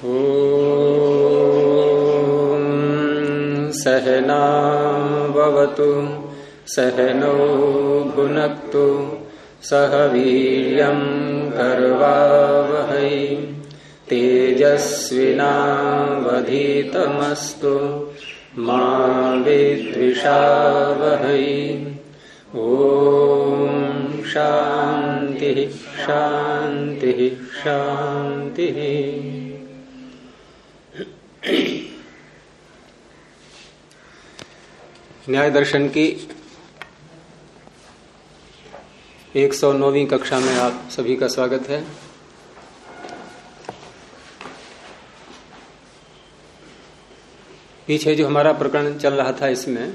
सहनावतु सहनौ भुनक्तु सह वीर्यं करवावहै तेजस्विनावधीतमस्तु मा विद्विषावहै। ओम शांति शांति शांति। न्याय दर्शन की 109वीं कक्षा में आप सभी का स्वागत है। पीछे जो हमारा प्रकरण चल रहा था इसमें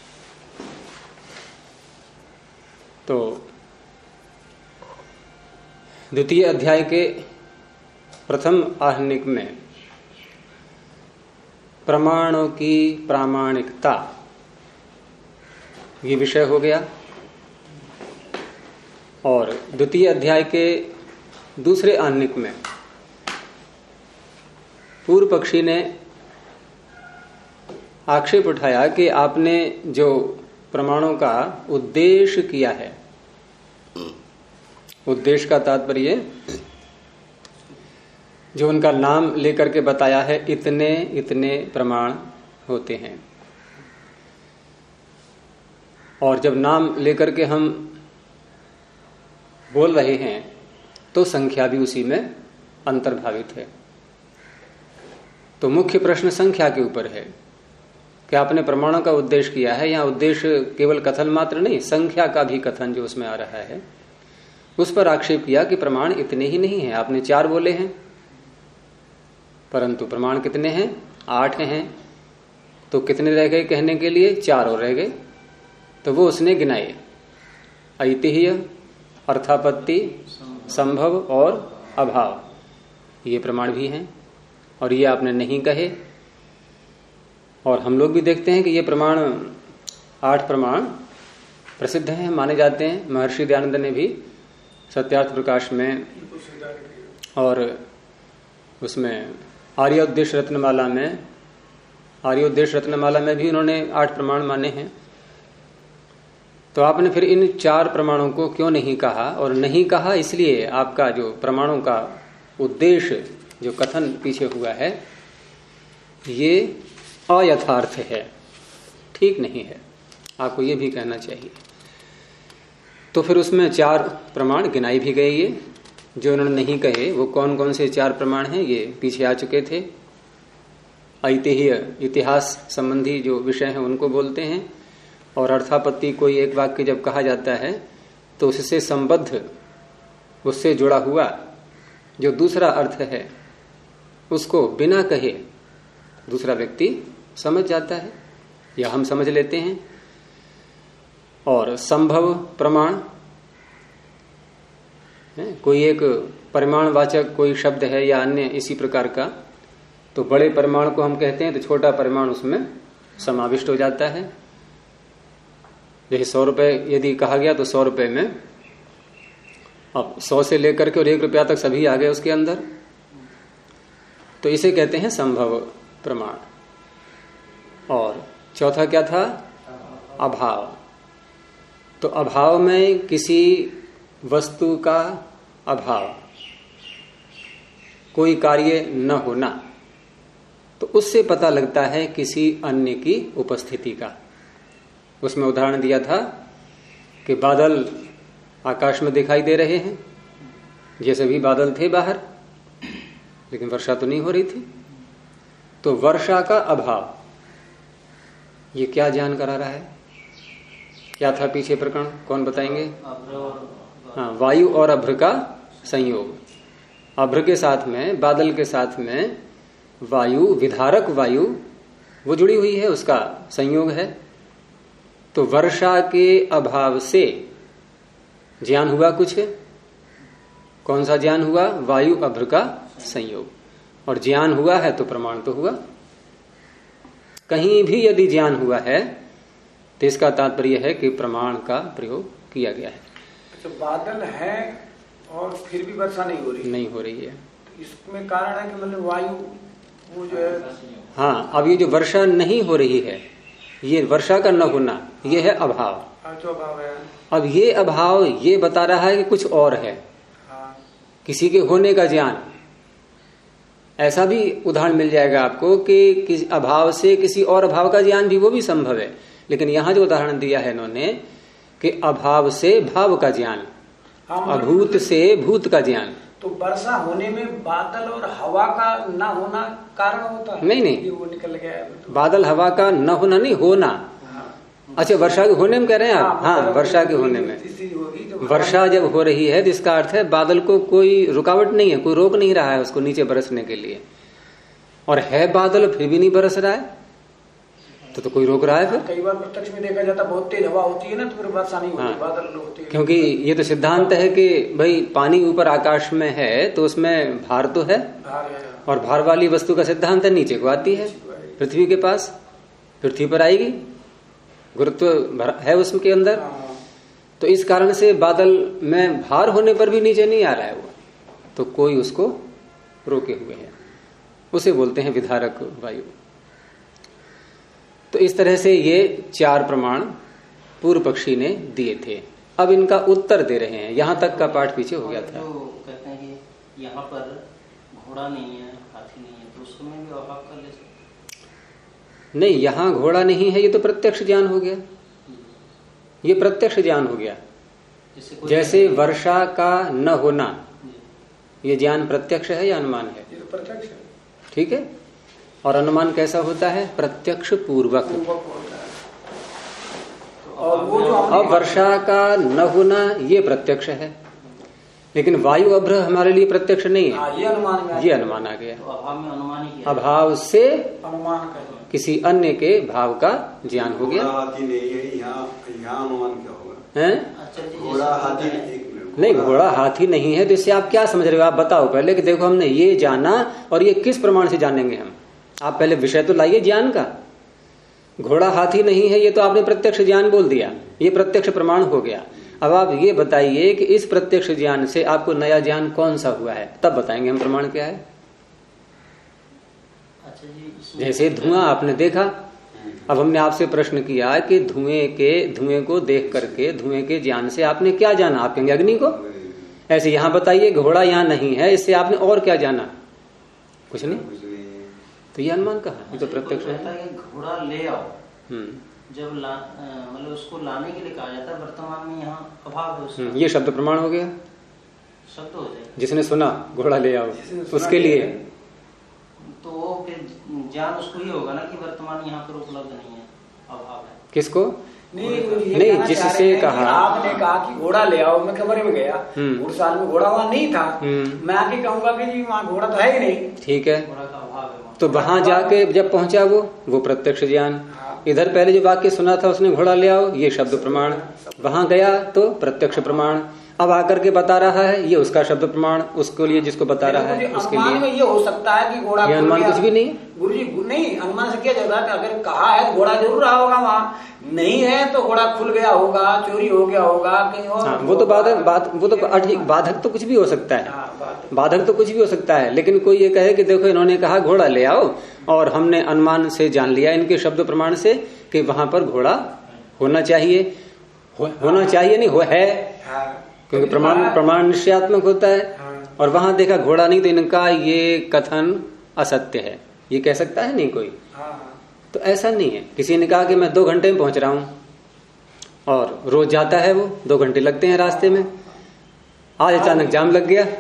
तो द्वितीय अध्याय के प्रथम आहनिक में प्रमाणों की प्रामाणिकता ये विषय हो गया और द्वितीय अध्याय के दूसरे आहनिक में पूर्व पक्षी ने आक्षेप उठाया कि आपने जो प्रमाणों का उद्देश्य किया है, उद्देश्य का तात्पर्य जो उनका नाम लेकर के बताया है, इतने इतने प्रमाण होते हैं। और जब नाम लेकर के हम बोल रहे हैं तो संख्या भी उसी में अंतर्भावित है। तो मुख्य प्रश्न संख्या के ऊपर है कि आपने प्रमाणों का उद्देश्य किया है। यहाँ उद्देश्य केवल कथन मात्र नहीं, संख्या का भी कथन जो उसमें आ रहा है उस पर आक्षेप किया कि प्रमाण इतने ही नहीं है। आपने 4 बोले हैं परंतु प्रमाण कितने हैं? 8 हैं। तो कितने रह गए कहने के लिए? 4 और रह गए। तो वो उसने गिनाए, ऐतिह्य, अर्थापत्ति, संभव और अभाव, ये प्रमाण भी हैं और ये आपने नहीं कहे। और हम लोग भी देखते हैं कि ये प्रमाण 8 प्रमाण प्रसिद्ध हैं, माने जाते हैं। महर्षि दयानंद ने भी सत्यार्थ प्रकाश में और उसमें आर्योद्देश्य रत्नमाला में भी उन्होंने 8 प्रमाण माने हैं। तो आपने फिर इन 4 प्रमाणों को क्यों नहीं कहा? और नहीं कहा इसलिए आपका जो प्रमाणों का उद्देश्य जो कथन पीछे हुआ है ये अयथार्थ है, ठीक नहीं है। आपको ये भी कहना चाहिए। तो फिर उसमें 4 प्रमाण गिनाई भी गए। ये जो उन्होंने नहीं कहे वो कौन कौन से 4 प्रमाण हैं ये पीछे आ चुके थे। ऐतिह्य, इतिहास संबंधी जो विषय हैं उनको बोलते हैं। और अर्थापत्ति, कोई एक वाक्य जब कहा जाता है तो उससे संबद्ध, उससे जुड़ा हुआ जो दूसरा अर्थ है उसको बिना कहे दूसरा व्यक्ति समझ जाता है या हम समझ लेते हैं। और संभव प्रमाण, कोई एक परिमाणवाचक कोई शब्द है या अन्य इसी प्रकार का, तो बड़े परिमाण को हम कहते हैं तो छोटा परिमाण उसमें समाविष्ट हो जाता है। जैसे 100 रुपए यदि कहा गया तो 100 रुपए में अब 100 से लेकर के और 1 रुपया तक सभी आ गए उसके अंदर, तो इसे कहते हैं संभव प्रमाण। और चौथा क्या था? अभाव। तो अभाव में किसी वस्तु का अभाव, कोई कार्य न होना, तो उससे पता लगता है किसी अन्य की उपस्थिति का। उसमें उदाहरण दिया था कि बादल आकाश में दिखाई दे रहे हैं, जैसे भी बादल थे बाहर, लेकिन वर्षा तो नहीं हो रही थी। तो वर्षा का अभाव ये क्या ज्ञान करा रहा है? क्या था पीछे प्रकरण? कौन बताएंगे? हाँ, वायु और अभ्र का संयोग। अभ्र के साथ में, बादल के साथ में वायु, विधारक वायु वो जुड़ी हुई है, उसका संयोग है। तो वर्षा के अभाव से ज्ञान हुआ कुछ है। कौन सा ज्ञान हुआ? वायु अभ्र का संयोग। और ज्ञान हुआ है तो प्रमाण तो हुआ। कहीं भी यदि ज्ञान हुआ है तो इसका तात्पर्य है कि प्रमाण का प्रयोग किया गया है। तो बादल है और फिर भी वर्षा नहीं हो रही है। इसमें कारण है कि मतलब वायु वो जो है। हाँ, अब ये जो वर्षा नहीं हो रही है, ये वर्षा का न होना, ये है अभाव। जो अभाव है, अब ये अभाव ये बता रहा है कि कुछ और है। हाँ। किसी के होने का ज्ञान, ऐसा भी उदाहरण मिल जाएगा आपको कि किसी अभाव से किसी और अभाव का ज्ञान भी, वो भी संभव है। लेकिन यहां जो उदाहरण दिया है इन्होंने कि अभाव से भाव का ज्ञान, अभूत से भूत का ज्ञान। तो वर्षा होने में बादल और हवा का न होना कारण होता है? नहीं, वो निकल गया है तो। बादल हवा का न होना नहीं, होना। अच्छा, वर्षा के होने में कह रहे हैं आप? हाँ, वर्षा के होने में। वर्षा जब हो रही है तो इसका अर्थ है बादल को कोई रुकावट नहीं है, कोई रोक नहीं रहा है उसको नीचे बरसने के लिए। और है बादल फिर भी नहीं बरस रहा है, तो कोई रोक रहा है फिर? कई बार प्रत्यक्ष में देखा जाता, बहुत तेज हवा होती है ना, तो फिर वर्षा नहीं होती, बादल होते हैं। क्योंकि ये तो सिद्धांत है कि भाई पानी ऊपर आकाश में है तो उसमें भार तो है, और भार वाली वस्तु का सिद्धांत है नीचे को आती है, पृथ्वी के पास, पृथ्वी पर आएगी, गुरुत्व है उसके अंदर। तो इस कारण से बादल में भार होने पर भी नीचे नहीं आ रहा है वो, तो कोई उसको रोके हुए है, उसे बोलते हैं विधारक वायु। तो इस तरह से ये 4 प्रमाण पूर्व पक्षी ने दिए थे। अब इनका उत्तर दे रहे हैं। यहां तक का पाठ पीछे हो गया था। जो कहते हैं कि यहाँ पर घोड़ा नहीं है, हाथी नहीं है, तो उसमें भी अभाव कर ले सकते? नहीं, यहां घोड़ा नहीं है, ये तो प्रत्यक्ष ज्ञान हो गया, ये प्रत्यक्ष ज्ञान हो गया। जैसे वर्षा का न होना, ये ज्ञान प्रत्यक्ष है या अनुमान है? ये तो प्रत्यक्ष है। ठीक है। और अनुमान कैसा होता है? प्रत्यक्ष पूर्वक। और वो जो अब वर्षा का न होना ये प्रत्यक्ष है, लेकिन वायु अभ्र हमारे लिए प्रत्यक्ष नहीं है, ये अनुमान, ये अनुमान आ गया। तो अभाव में अनुमान ही किया, अभाव से अनुमान का किसी अन्य के भाव का ज्ञान हो गया। हाथी नहीं है, यहाँ अनुमान क्या होगा? हैं? घोड़ा हाथी नहीं, घोड़ा हाथी नहीं है, तो इससे आप क्या समझ रहे हो? आप बताओ पहले कि देखो हमने ये जाना, और ये किस प्रमाण से जानेंगे हम? आप पहले विषय तो लाइए ज्ञान का। घोड़ा हाथी नहीं है, ये तो आपने प्रत्यक्ष ज्ञान बोल दिया, ये प्रत्यक्ष प्रमाण हो गया। अब आप ये बताइए कि इस प्रत्यक्ष ज्ञान से आपको नया ज्ञान कौन सा हुआ है, तब बताएंगे हम प्रमाण क्या है। अच्छा जी, जैसे धुआं आपने देखा, अब हमने आपसे प्रश्न किया कि धुएं को देख करके, धुएं के ज्ञान से आपने क्या जाना? आप कहेंगे अग्नि को। ऐसे यहां बताइए घोड़ा यहां नहीं है, इससे आपने और क्या जाना? कुछ नहीं। तो ये अनुमान कहा, ये तो प्रत्यक्ष है। घोड़ा ले आओ, जब मतलब उसको लाने के लिए कहा जाता है, वर्तमान में यहाँ अभाव है उसका, ये शब्द प्रमाण हो गया, शब्द हो जाए। जिसने सुना घोड़ा ले आओ उसके लिए, तो वो फिर ज्ञान उसको ही होगा ना कि वर्तमान यहाँ पर उपलब्ध नहीं है, अभाव है। किसको? नहीं, जिससे कहा, आपने कहा कि घोड़ा ले आओ, मैं कमरे में गया, उस साल में घोड़ा वहां नहीं था, मैं आके कहूंगा कि जी वहाँ घोड़ा तो है ही नहीं। ठीक है, घोड़ा का अभाव है, तो वहां जाके जब पहुंचा वो प्रत्यक्ष ज्ञान। इधर पहले जो वाक्य सुना था उसने घोड़ा ले आओ, ये शब्द प्रमाण। वहां गया तो प्रत्यक्ष प्रमाण। अब आकर के बता रहा है, ये उसका शब्द प्रमाण, उसके लिए जिसको बता रहा है उसके लिए। ये हो सकता है कि घोड़ा, ये अनुमान कुछ भी नहीं। गुरुजी नहीं, अनुमान से क्या जरूरत है? अगर कहा है घोड़ा जरूर रहा होगा वहाँ, नहीं है तो घोड़ा खुल गया होगा, चोरी हो गया होगा कहीं और। वो तो बाधक तो कुछ भी हो सकता है, बाधक तो कुछ भी हो सकता है। लेकिन कोई ये कहे कि देखो इन्होंने कहा घोड़ा ले आओ, और हमने अनुमान से जान लिया इनके शब्द प्रमाण से कि वहां पर घोड़ा होना चाहिए, होना चाहिए नहीं हो है, क्योंकि प्रमाण निश्चयात्मक होता है। और वहां देखा घोड़ा नहीं, तो इनका ये कथन असत्य है, ये कह सकता है नहीं कोई। तो ऐसा नहीं है। किसी ने कहा कि मैं 2 घंटे में पहुंच रहा हूं, और रोज जाता है वो, 2 घंटे लगते हैं रास्ते में, आज अचानक जाम लग गया।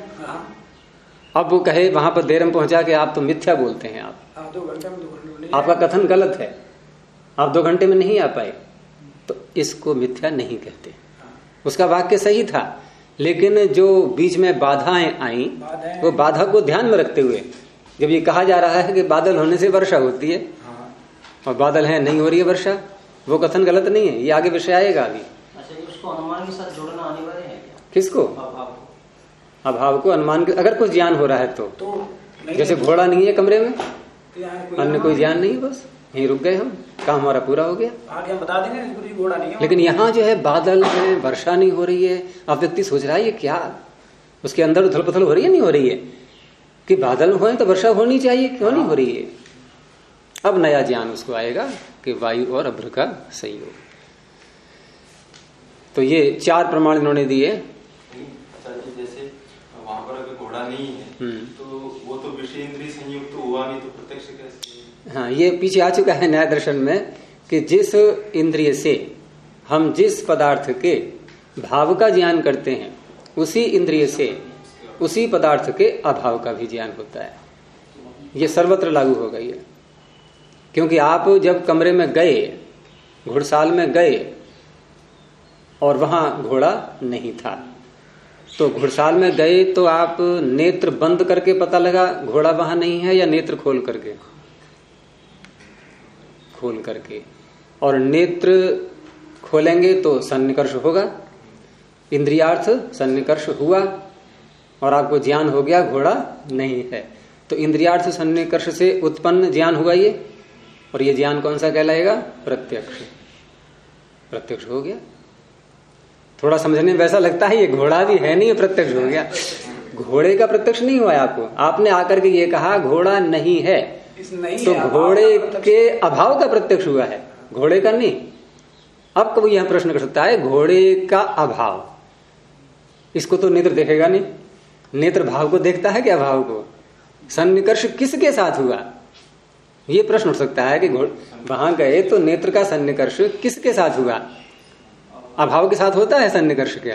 अब वो कहे वहां पर देर में पहुंचा के आप तो मिथ्या बोलते हैं, आप 2 घंटे में आपका कथन गलत है, आप 2 घंटे में नहीं आ पाए, तो इसको मिथ्या नहीं कहते। उसका वाक्य सही था, लेकिन जो बीच में बाधाएं आई, वो बाधा को ध्यान में रखते हुए, जब ये कहा जा रहा है कि बादल होने से वर्षा होती है, और बादल है नहीं हो रही है वर्षा, वो कथन गलत नहीं है। ये आगे विषय आएगा अभी। अच्छा, उसको अनुमान के साथ जोड़ना अनिवार्य है क्या? किसको? अभाव को अनुमान के, अगर कुछ ज्ञान हो रहा है तो जैसे घोड़ा नहीं है कमरे में, अन्य कोई ज्ञान नहीं, बस यहीं रुक गए हम, काम हमारा पूरा हो गया, आगे हम बता देंगे घोड़ा नहीं है। लेकिन यहाँ जो है बादल है, वर्षा नहीं हो रही है। अब व्यक्ति सोच रहा है ये क्या, उसके अंदर उथल पुथल हो रही है, नहीं हो रही है, कि बादल हो तो वर्षा होनी चाहिए, क्यों नहीं हो रही है। अब नया ज्ञान उसको आएगा कि वायु और अभ्र का संयोग। तो ये 4 प्रमाण इन्होंने दिए। जैसे वहां पर अगर घोड़ा नहीं है तो वो तो विषय इंद्रिय संयोग तो हुआ नहीं, तो प्रत्यक्ष कैसे? हाँ, ये पीछे आ चुका है न्याय दर्शन में कि जिस इंद्रिय से हम जिस पदार्थ के भाव का ज्ञान करते हैं, उसी इंद्रिय से उसी पदार्थ के अभाव का भी ज्ञान होता है। ये सर्वत्र लागू हो गई है। क्योंकि आप जब कमरे में गए, घुड़साल में गए और वहां घोड़ा नहीं था, तो घुड़साल में गए तो आप नेत्र बंद करके पता लगा घोड़ा वहां नहीं है, या नेत्र खोल करके? खोल करके। और नेत्र खोलेंगे तो सन्निकर्ष होगा, इंद्रियार्थ सन्निकर्ष हुआ और आपको ज्ञान हो गया घोड़ा नहीं है। तो इंद्रियार्थ सन्निकर्ष से उत्पन्न ज्ञान हुआ ये, और ये ज्ञान कौन सा कहलाएगा? प्रत्यक्ष। प्रत्यक्ष हो गया। थोड़ा समझने में वैसा लगता है ये घोड़ा भी है नहीं, प्रत्यक्ष हो गया। घोड़े का प्रत्यक्ष नहीं हुआ आपको, आपने आकर के ये कहा घोड़ा नहीं है, तो घोड़े के अभाव का प्रत्यक्ष हुआ है, घोड़े का नहीं। अब कभी यहां प्रश्न कर सकता है घोड़े का अभाव, इसको तो नेत्र देखेगा नहीं, नेत्र भाव को देखता है कि अभाव को? सन्निकर्ष किसके साथ हुआ, ये प्रश्न उठ सकता है कि वहां गए तो नेत्र का सन्निकर्ष किसके साथ हुआ? अभाव के साथ होता है सन्निकर्ष क्या?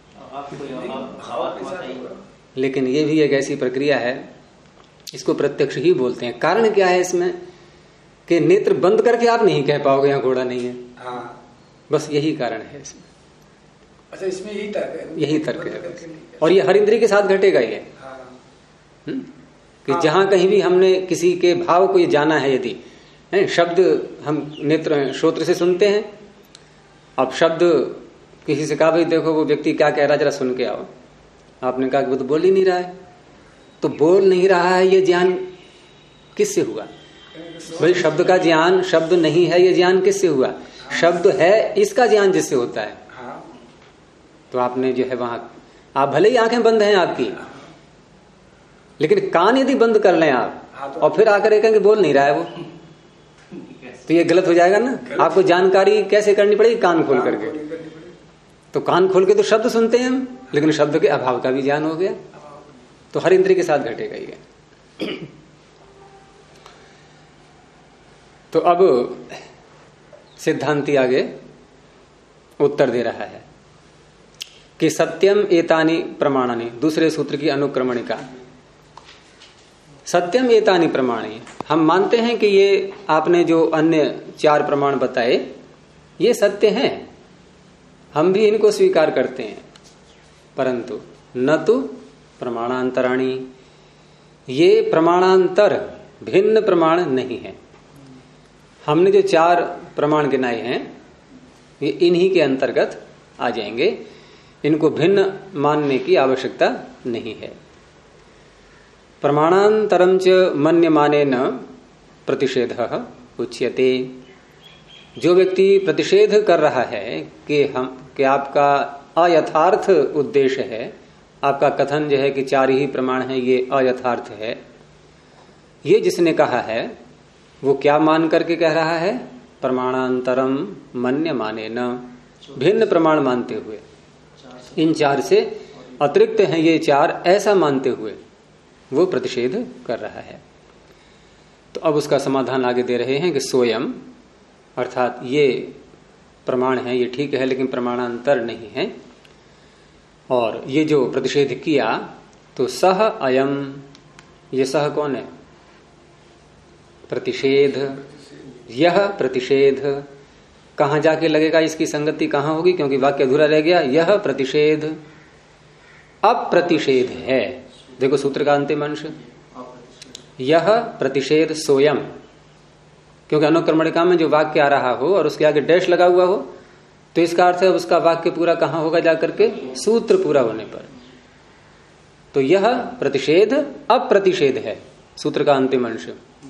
लेकिन ये भी एक ऐसी प्रक्रिया है, इसको प्रत्यक्ष ही बोलते हैं। कारण क्या है इसमें कि नेत्र बंद करके आप नहीं कह पाओगे यहाँ घोड़ा नहीं है। हाँ। बस यही कारण है इसमें। अच्छा, इसमें यही तर्क है? यही तर्क है। और ये हर इंद्रिय के साथ घटेगा ये। कि जहां कहीं भी हमने किसी के भाव को ये जाना है, यदि शब्द हम नेत्र श्रोत्र से सुनते हैं, अब शब्द किसी से कहा भाई देखो वो व्यक्ति क्या कह रहा है जरा सुन के आओ, आपने कहा कि वो तो बोल ही नहीं रहा है, तो बोल नहीं रहा है ये ज्ञान किससे हुआ? भाई शब्द का ज्ञान, शब्द नहीं है ये ज्ञान किससे हुआ? शब्द है इसका ज्ञान जिससे होता है। तो आपने जो है वहां, आप भले ही आंखें बंद हैं आपकी, लेकिन कान यदि बंद कर लें आप और फिर आकर कहेंगे बोल नहीं रहा है वो, तो ये गलत हो जाएगा ना। आपको जानकारी कैसे करनी पड़ेगी? कान खोल करके। तो कान खोल के तो शब्द सुनते हैं हम, लेकिन शब्द के अभाव का भी ज्ञान हो गया। तो हर इंद्रिय के साथ घटेगा ये। तो अब सिद्धांती आगे उत्तर दे रहा है कि सत्यम एतानि प्रमाणानि, दूसरे सूत्र की अनुक्रमणिका। सत्यम एतानि प्रमाणी, हम मानते हैं कि ये आपने जो अन्य 4 प्रमाण बताए ये सत्य हैं, हम भी इनको स्वीकार करते हैं, परंतु न तो प्रमाणांतराणी, ये प्रमाणांतर भिन्न प्रमाण नहीं है। हमने जो 4 प्रमाण गिनाए हैं ये इन्हीं के अंतर्गत आ जाएंगे, इनको भिन्न मानने की आवश्यकता नहीं है। प्रमाणांतरम च मन्यमानेन प्रतिषेधः उच्यते। जो व्यक्ति प्रतिषेध कर रहा है कि आपका अयथार्थ उद्देश्य है, आपका कथन जो है कि 4 ही प्रमाण है ये अयथार्थ है, ये जिसने कहा है वो क्या मान करके कह रहा है? प्रमाणांतरम मन्यमानेन, भिन्न प्रमाण मानते हुए, इन 4 से अतिरिक्त हैं ये 4 ऐसा मानते हुए वो प्रतिषेध कर रहा है। तो अब उसका समाधान आगे दे रहे हैं कि सोयम, अर्थात ये प्रमाण है, ये ठीक है लेकिन प्रमाणांतर नहीं है। और ये जो प्रतिषेध किया तो सह अयम, ये सह कौन है? प्रतिषेध। यह प्रतिषेध कहां जाके लगेगा, इसकी संगति कहां होगी? क्योंकि वाक्य अधूरा रह गया। यह प्रतिषेध अप्रतिषेध है। देखो सूत्र का अंतिम अंश, यह प्रतिषेध सोयम, क्योंकि अनुक्रमणिका में जो वाक्य आ रहा हो और उसके आगे डैश लगा हुआ हो तो इसका अर्थ है उसका वाक्य पूरा कहां होगा जाकर के? सूत्र पूरा होने पर। तो यह प्रतिषेध अप्रतिषेध है, सूत्र का अंतिम अंश।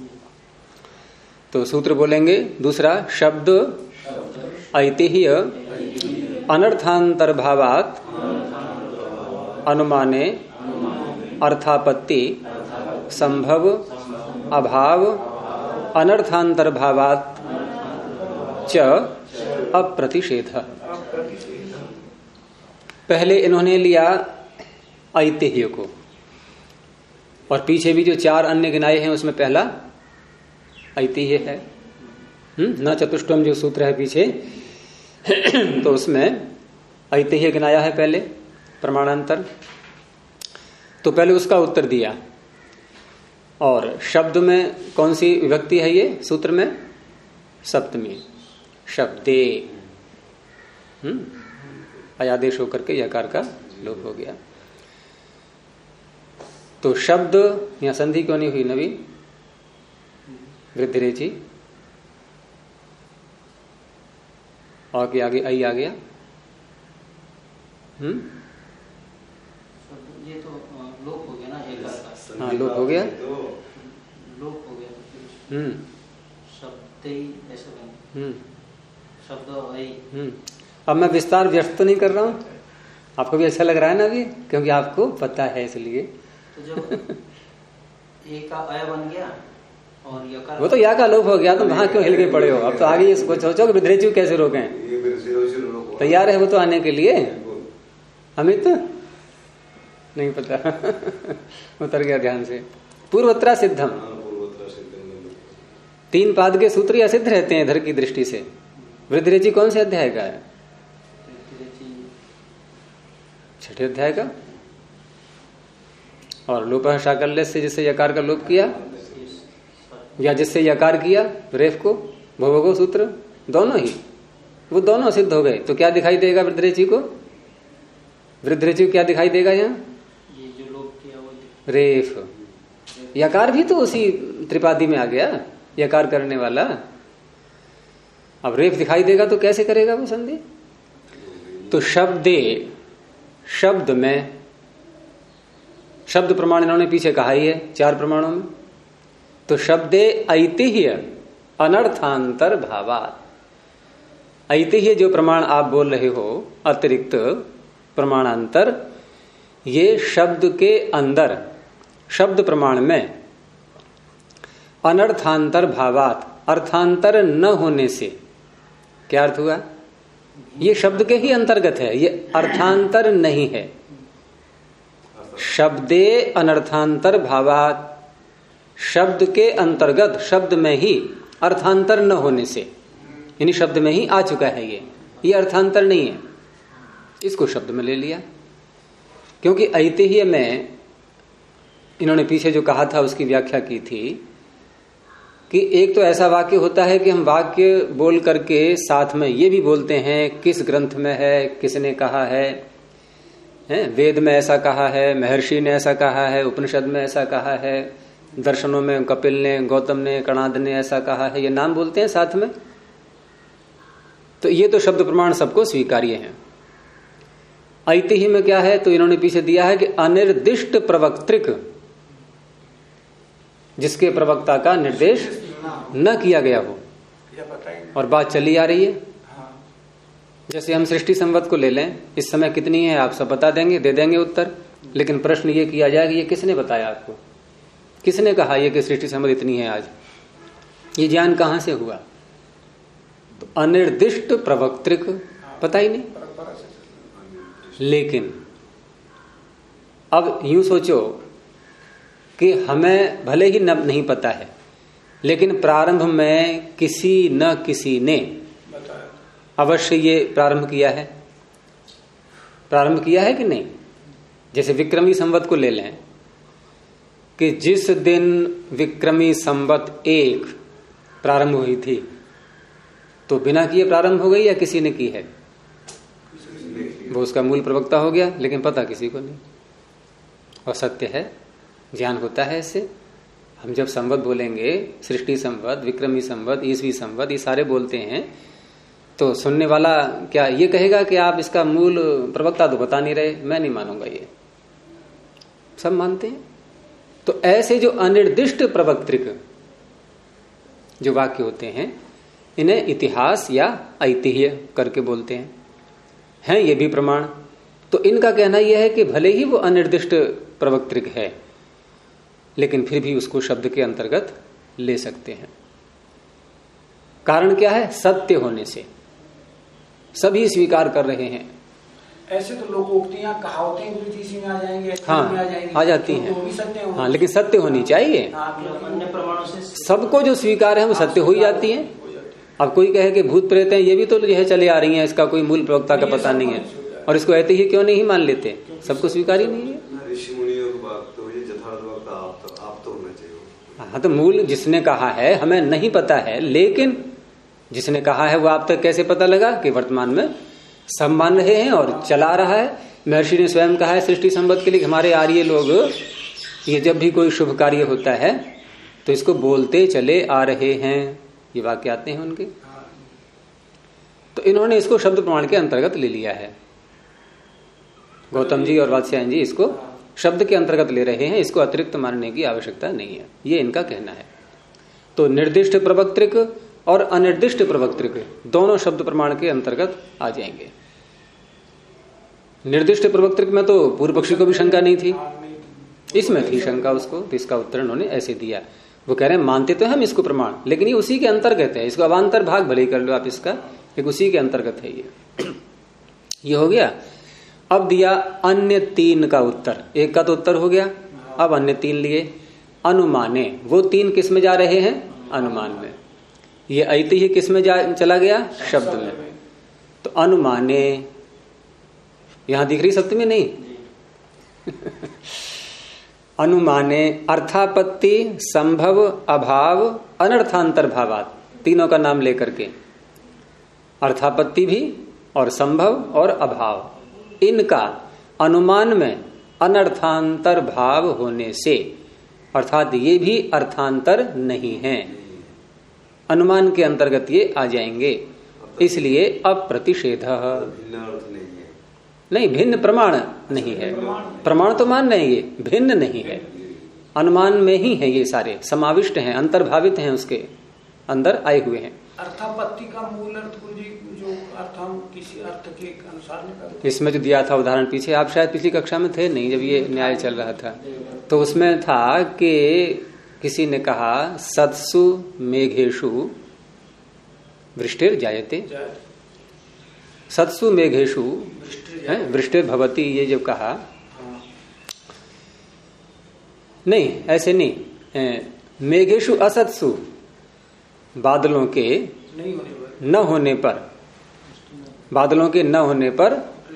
तो सूत्र बोलेंगे दूसरा, शब्द ऐतिह्य अनर्थांतर्भावात अनुमाने अर्थापत्ति संभव अभाव अनर्थांतर भावात च अप्रतिषेध। पहले इन्होंने लिया ऐतिह्य को, और पीछे भी जो 4 अन्य गिनाए हैं उसमें पहला ऐतिह्य है। न चतुष्टयम जो सूत्र है पीछे तो उसमें ऐतिह्य गिनाया है पहले, प्रमाणांतर। तो पहले उसका उत्तर दिया। और शब्द में कौन सी विभक्ति है ये सूत्र में? सप्तमी, शब्दे। अयादेश होकर के यकार का लोप हो गया। तो शब्द, यहां संधि क्यों नहीं हुई नवीन? वृद्धिरेचि और के आगे आई आ गया। ये तो लोप हो गया ना, एक का। हाँ, लोप हो गया, लोप हो गया। शब्द ही ऐसे बने, शब्द आई। अब मैं विस्तार व्यक्त तो नहीं कर रहा हूं, आपको भी अच्छा लग रहा है ना अभी, क्योंकि आपको पता है इसलिए। तो जब एक का अय बन गया और यकार, वो तो या का लोप हो गया, तो वहां क्यों हिल के पड़े हो? अब तो आगे इसको सोचो कि विद्रेचु कैसे रोकें। तैयार है वो तो आने के लिए। अमित नहीं पता उतर गया ध्यान से। पूर्वोत्तरा सिद्धम, 3 पाद के सूत्र असिद्ध रहते हैं इधर की दृष्टि से। वृद्धिरेचि कौन से अध्याय का है? 6ठे अध्याय का। और लोप शाकल्य से जिससे यकार का लोप किया, या जिससे यकार किया रेफ को, भोगो सूत्र, दोनों ही, वो दोनों सिद्ध हो गए। तो क्या दिखाई देगा वृद्धिरेचि को? वृद्धिरेचि क्या दिखाई देगा यहाँ? ये जो लोप किया वो रेफ। यकार भी तो उसी त्रिपादी में आ गया, यकार करने वाला। अब रेफ दिखाई देगा तो कैसे करेगा वो संधि? तो शब्दे, शब्द में, शब्द प्रमाण इन्होंने पीछे कहा ही है 4 प्रमाणों में। तो शब्दे ऐतिह्य अनर्थांतर भावात। ऐतिह्य जो प्रमाण आप बोल रहे हो, अतिरिक्त प्रमाणांतर, ये शब्द के अंदर, शब्द प्रमाण में अनर्थांतर भावात, अर्थांतर न होने से। क्या अर्थ हुआ? ये शब्द के ही अंतर्गत है, ये अर्थांतर नहीं है। शब्दे अनर्थांतर भावात, शब्द के अंतर्गत, शब्द में ही अर्थांतर न होने से, यानी शब्द में ही आ चुका है ये अर्थांतर नहीं है। इसको शब्द में ले लिया, क्योंकि ऐतिह्य में इन्होंने पीछे जो कहा था उसकी व्याख्या की थी कि एक तो ऐसा वाक्य होता है कि हम वाक्य बोल करके साथ में ये भी बोलते हैं किस ग्रंथ में है, किसने कहा है, वेद में ऐसा कहा है, महर्षि ने ऐसा कहा है, उपनिषद में ऐसा कहा है, दर्शनों में कपिल ने, गौतम ने, कणाद ने ऐसा कहा है, ये नाम बोलते हैं साथ में। तो ये तो शब्द प्रमाण सबको स्वीकार्य है। ऐतिह्य में क्या है? तो इन्होंने पीछे दिया है कि अनिर्दिष्ट प्रवक्तृक, जिसके प्रवक्ता का निर्देश न किया गया हो और बात चली आ रही है। जैसे हम सृष्टि संवत को ले लें, इस समय कितनी है आप सब बता देंगे, दे देंगे उत्तर, लेकिन प्रश्न ये किया जाएगा ये किसने बताया आपको, किसने कहा ये कि सृष्टि संवत इतनी है आज, ये ज्ञान कहां से हुआ? तो अनिर्दिष्ट प्रवक्तृक, पता ही नहीं। लेकिन अब यूं सोचो कि हमें भले ही नहीं पता है, लेकिन प्रारंभ में किसी न किसी ने अवश्य ये प्रारंभ किया है। प्रारंभ किया है कि नहीं? जैसे विक्रमी संवत को ले लें कि जिस दिन विक्रमी संवत 1 प्रारंभ हुई थी, तो बिना किए प्रारंभ हो गई या किसी ने की है? वो उसका मूल प्रवक्ता हो गया, लेकिन पता किसी को नहीं। और सत्य है, ज्ञान होता है इससे। हम जब संवत बोलेंगे, सृष्टि संवत, विक्रमी संवत, ईसवी संवत, ये सारे बोलते हैं, तो सुनने वाला क्या ये कहेगा कि आप इसका मूल प्रवक्ता तो बता नहीं रहे? मैं नहीं मानूंगा, ये सब मानते हैं। तो ऐसे जो अनिर्दिष्ट प्रवक्तृक जो वाक्य होते हैं, इन्हें इतिहास या ऐतिह्य करके बोलते हैं ये भी प्रमाण। तो इनका कहना यह है कि भले ही वो अनिर्दिष्ट प्रवक्तृक है, लेकिन फिर भी उसको शब्द के अंतर्गत ले सकते हैं। कारण क्या है? सत्य होने से सभी स्वीकार कर रहे हैं। ऐसे तो लोकोक्तियां कहावतें भी इसी में आ जाएंगे, हाँ, में आ जाएंगी, आ जाती हैं। वो भी सत्य होंगे। हाँ, लेकिन सत्य होनी चाहिए। अन्य प्रमाणों से सबको जो स्वीकार है वो सत्य हो ही जाती है। अब कोई कहे कि भूत प्रेत हैं, ये भी तो जो है चले आ रही हैं, इसका कोई मूल प्रवक्ता का पता नहीं है, और इसको ऐसे ही क्यों नहीं मान लेते? सबको स्वीकार ही नहीं है। ऋषि मुनियों की बात तो ये यथार्थ वक्त आप तो होना चाहिए। हाँ, तो मूल जिसने कहा है हमें नहीं पता है, लेकिन जिसने कहा है वो आप तक कैसे पता लगा कि वर्तमान में सब मान रहे हैं और चला रहा है। महर्षि ने स्वयं कहा है सृष्टि संबंध के लिए, हमारे आर्य लोग ये जब भी कोई शुभ कार्य होता है तो इसको बोलते चले आ रहे हैं, ये वाक्य आते हैं उनके। तो इन्होंने इसको शब्द प्रमाण के अंतर्गत ले लिया है। गौतम जी और वात्स्यायन जी इसको शब्द के अंतर्गत ले रहे हैं, इसको अतिरिक्त मानने की आवश्यकता नहीं है, ये इनका कहना है। तो निर्दिष्ट प्रवक्तृक और अनिर्दिष्ट प्रवक्तृक दोनों शब्द प्रमाण के अंतर्गत आ जाएंगे। निर्दिष्ट प्रवक्तृक में तो पूर्व पक्षी को भी शंका नहीं थी, इसमें थी शंका उसको, तो इसका उत्तर उन्होंने ऐसे दिया। वो कह रहे हैं मानते तो हम इसको प्रमाण, लेकिन ये उसी के अंतर्गत है, इसको अवान्तर भाग भले ही कर लो आप इसका, एक उसी के अंतर्गत है ये हो गया। अब दिया अन्य 3 का उत्तर, एक का तो उत्तर हो गया, अब अन्य 3 लिए। अनुमाने, वो 3 किस में जा रहे हैं? अनुमान में। ये ऐतिह्य किस में चला गया? शब्द में। तो अनुमाने यहां दिख रही सप्तमी नहीं अनुमाने अर्थापत्ति संभव अभाव अनर्थांतर भावात, तीनों का नाम लेकर के, अर्थापत्ति भी और संभव और अभाव, इनका अनुमान में अनर्थांतर भाव होने से, अर्थात ये भी अर्थांतर नहीं है, अनुमान के अंतर्गत ये आ जाएंगे, इसलिए अप्रतिषेध। नहीं, भिन्न प्रमाण नहीं है, प्रमाण तो मान रहे हैं, ये भिन्न नहीं है, अनुमान में ही है, ये सारे समाविष्ट हैं, अंतर्भावित हैं, उसके अंदर आए हुए हैं। अर्थापत्ति का मूल अर्थ जो अर्थ हम किसी अर्थ के अनुसार निकालते, इसमें जो दिया था उदाहरण पीछे, आप शायद पिछली कक्षा में थे नहीं, जब ये न्याय चल रहा था, तो उसमें था कि किसी ने कहा सत्सु मेघेषु वृष्टिर जायते, सत्सु मेघेषु वृष्टिर भवति, ये जब कहा, नहीं ऐसे नहीं, मेघेषु असत्सु, बादलों के न होने पर, बादलों के न होने पर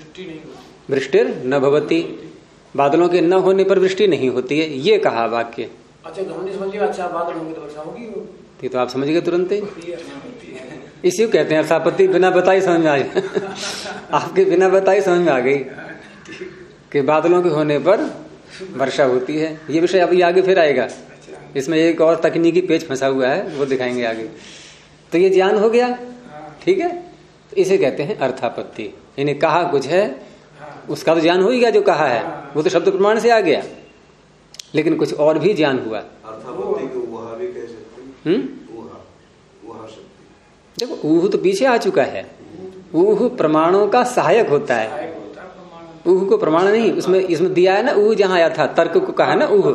वृष्टिर न भवति, बादलों के न होने पर वृष्टि नहीं होती है, ये कहा वाक्य। अच्छा तो हमने समझ लिया, अच्छा बादल होंगे तो वर्षा होगी, ये तो आप समझ गए तुरंत ही, इसी को कहते हैं अर्थापत्ति, बिना बताई समझ में आ गई आपके बिना बताई समझ में आ गई कि बादलों के होने पर वर्षा होती है। ये विषय अभी आगे फिर आएगा, इसमें एक और तकनीकी पेच फंसा हुआ है, वो दिखाएंगे आगे। तो ये ज्ञान हो गया, ठीक है, तो इसे कहते हैं अर्थापत्ति, इन्हें कहा कुछ है, उसका तो ज्ञान हो ही गया, जो कहा है वो तो शब्द प्रमाण से आ गया, लेकिन कुछ और भी ज्ञान हुआ। अर्थापत्ति को वहा भी कह सकते हैं, वहा शब्द। देखो ऊह तो पीछे आ चुका है, ऊह प्रमाणों का सहायक होता है, ऊह को प्रमाण नहीं, उसमें इसमें दिया है ना, ऊह जहां आया था, तर्क को कहा ना ऊह,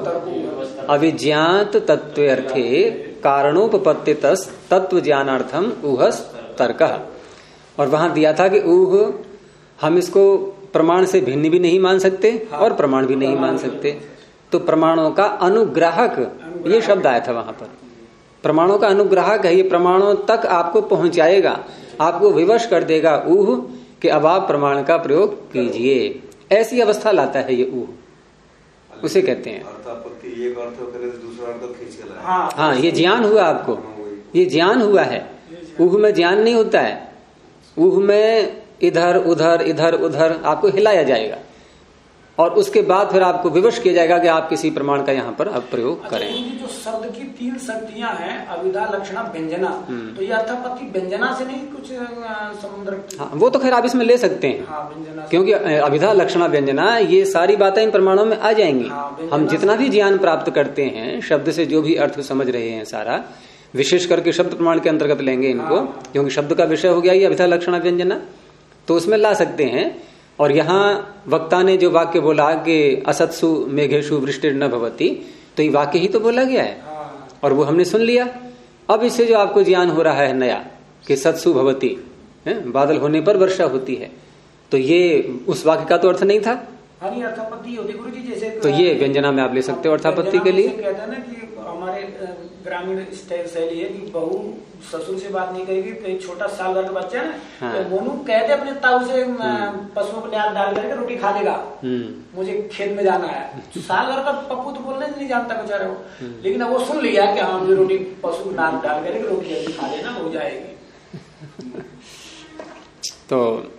अविज्ञात तत्वर्थे कारणोपपत्ति तत्व ज्ञानार्थम ऊहस तर्क, और वहां दिया था कि ऊह हम इसको प्रमाण से भिन्न भी नहीं मान सकते और प्रमाण भी नहीं मान सकते, तो प्रमाणों का अनुग्राहक, ये शब्द आया था वहां पर, प्रमाणों का अनुग्राहक है, ये प्रमाणों तक आपको पहुंचाएगा, आपको विवश कर देगा ऊह कि अब आप प्रमाण का प्रयोग कीजिए, ऐसी अवस्था लाता है ये ऊह, उसे कहते हैं अर्थापत्ति। एक अर्थ करे तो दूसरा अर्थ खींच के लाए। हाँ, ये ज्ञान हुआ आपको, ये ज्ञान हुआ है, ऊह में ज्ञान नहीं होता है, ऊह में इधर उधर इधर उधर आपको हिलाया जाएगा, और उसके बाद फिर आपको विवश किया जाएगा कि आप किसी प्रमाण का यहाँ पर अब प्रयोग करें। जो शब्द की 3 शक्तियां हैं, अविधा लक्षणा व्यंजना, तो ये अर्थापत्ति व्यंजना से नहीं कुछ संबंध रखती? हाँ, वो तो खैर आप इसमें ले सकते हैं, हाँ, क्योंकि अविधा लक्षणा व्यंजना ये सारी बातें इन प्रमाणों में आ जाएंगी। हम जितना भी ज्ञान प्राप्त करते हैं, शब्द से जो भी अर्थ समझ रहे हैं सारा, विशेष करके शब्द प्रमाण के अंतर्गत लेंगे इनको, क्योंकि शब्द का विषय हो गया ये अविधा लक्षणा व्यंजना, तो उसमें ला सकते हैं। और यहाँ वक्ता ने जो वाक्य बोला कि असत्सु मेघेषु वृष्टिर न भवति, तो ये वाक्य ही तो बोला गया है और वो हमने सुन लिया। अब इससे जो आपको ज्ञान हो रहा है नया कि सत्सु भवति, बादल होने पर वर्षा होती है, तो ये उस वाक्य का तो अर्थ नहीं था। अर्थापत्ति होती गुरु जी, जैसे तो ये व्यंजना में आप ले सकते हो अर्थापत्ति के लिए। कहते हैं ना कि हमारे ग्रामीण शैली है कि बहू ससुर से बात नहीं करेगी, तो एक छोटा साल भर का बच्चा है ना, तो मोनू कहते अपने ताऊ से पशुओं को डाल करके रोटी खा लेगा, मुझे खेत में जाना है। साल भर का पप्पू तो बोलने नहीं जानता बेचारे वो, लेकिन अब वो सुन लिया कि हाँ मुझे रोटी पशु को डाल करके रोटी जल्दी खा लेना, हो जाएगी। तो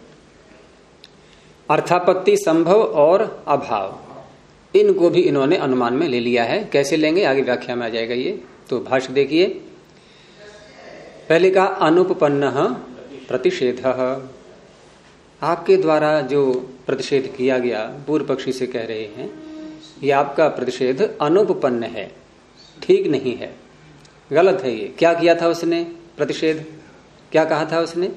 अर्थापत्ति, संभव और अभाव, इनको भी इन्होंने अनुमान में ले लिया है। कैसे लेंगे आगे व्याख्या में आ जाएगा ये। तो भाष्य देखिए, पहले कहा अनुपपन्न प्रतिषेध, आपके द्वारा जो प्रतिषेध किया गया पूर्व पक्षी से कह रहे हैं, ये आपका प्रतिषेध अनुपपन्न है, ठीक नहीं है, गलत है। ये क्या किया था उसने प्रतिषेध, क्या कहा था उसने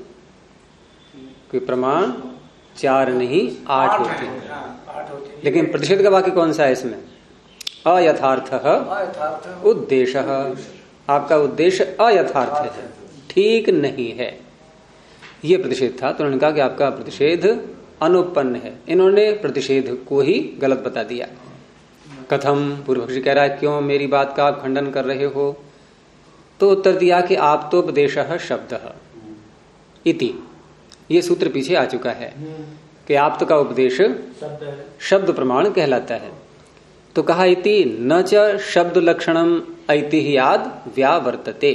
कि प्रमाण 4 नहीं 8 होते हैं, लेकिन प्रतिषेध का वाक्य कौन सा है इसमें? अयथार्थ उद्देश्य, आपका उद्देश्य अयथार्थ है, ठीक नहीं है, ये प्रतिषेध था। तो उन्होंने कहा कि आपका प्रतिषेध अनुपन्न है। इन्होंने प्रतिषेध को ही गलत बता दिया। कथम, पूर्व पक्षी कह रहा है क्यों मेरी बात का आप खंडन कर रहे हो? तो उत्तर दिया कि आप तो उपदेशः शब्दः इति, ये सूत्र पीछे आ चुका है कि आप का उपदेश शब्द प्रमाण कहलाता है। तो कहा इति न च शब्द लक्षणम ऐतिह्याद व्यावर्तते,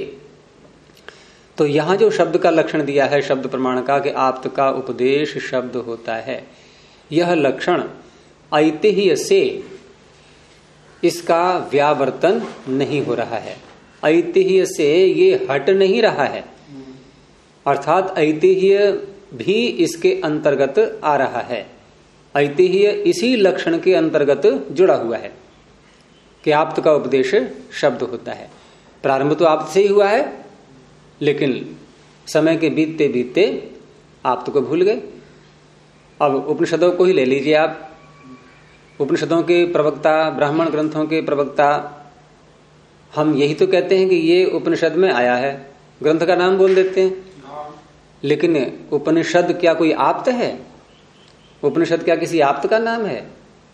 तो यहां जो शब्द का लक्षण दिया है शब्द प्रमाण का कि आप का उपदेश शब्द होता है, यह लक्षण ऐतिह्य से इसका व्यावर्तन नहीं हो रहा है, ऐतिह्य से ये हट नहीं रहा है, अर्थात ऐतिह्य भी इसके अंतर्गत आ रहा है। ऐतिह्य इसी लक्षण के अंतर्गत जुड़ा हुआ है कि आप्त का उपदेश शब्द होता है। प्रारंभ तो आप्त से ही हुआ है, लेकिन समय के बीतते बीतते आप्त को भूल गए। अब उपनिषदों को ही ले लीजिए आप, उपनिषदों के प्रवक्ता, ब्राह्मण ग्रंथों के प्रवक्ता, हम यही तो कहते हैं कि ये उपनिषद में आया है, ग्रंथ का नाम बोल देते हैं, लेकिन उपनिषद क्या कोई आप्त है? उपनिषद क्या किसी आप्त का नाम है?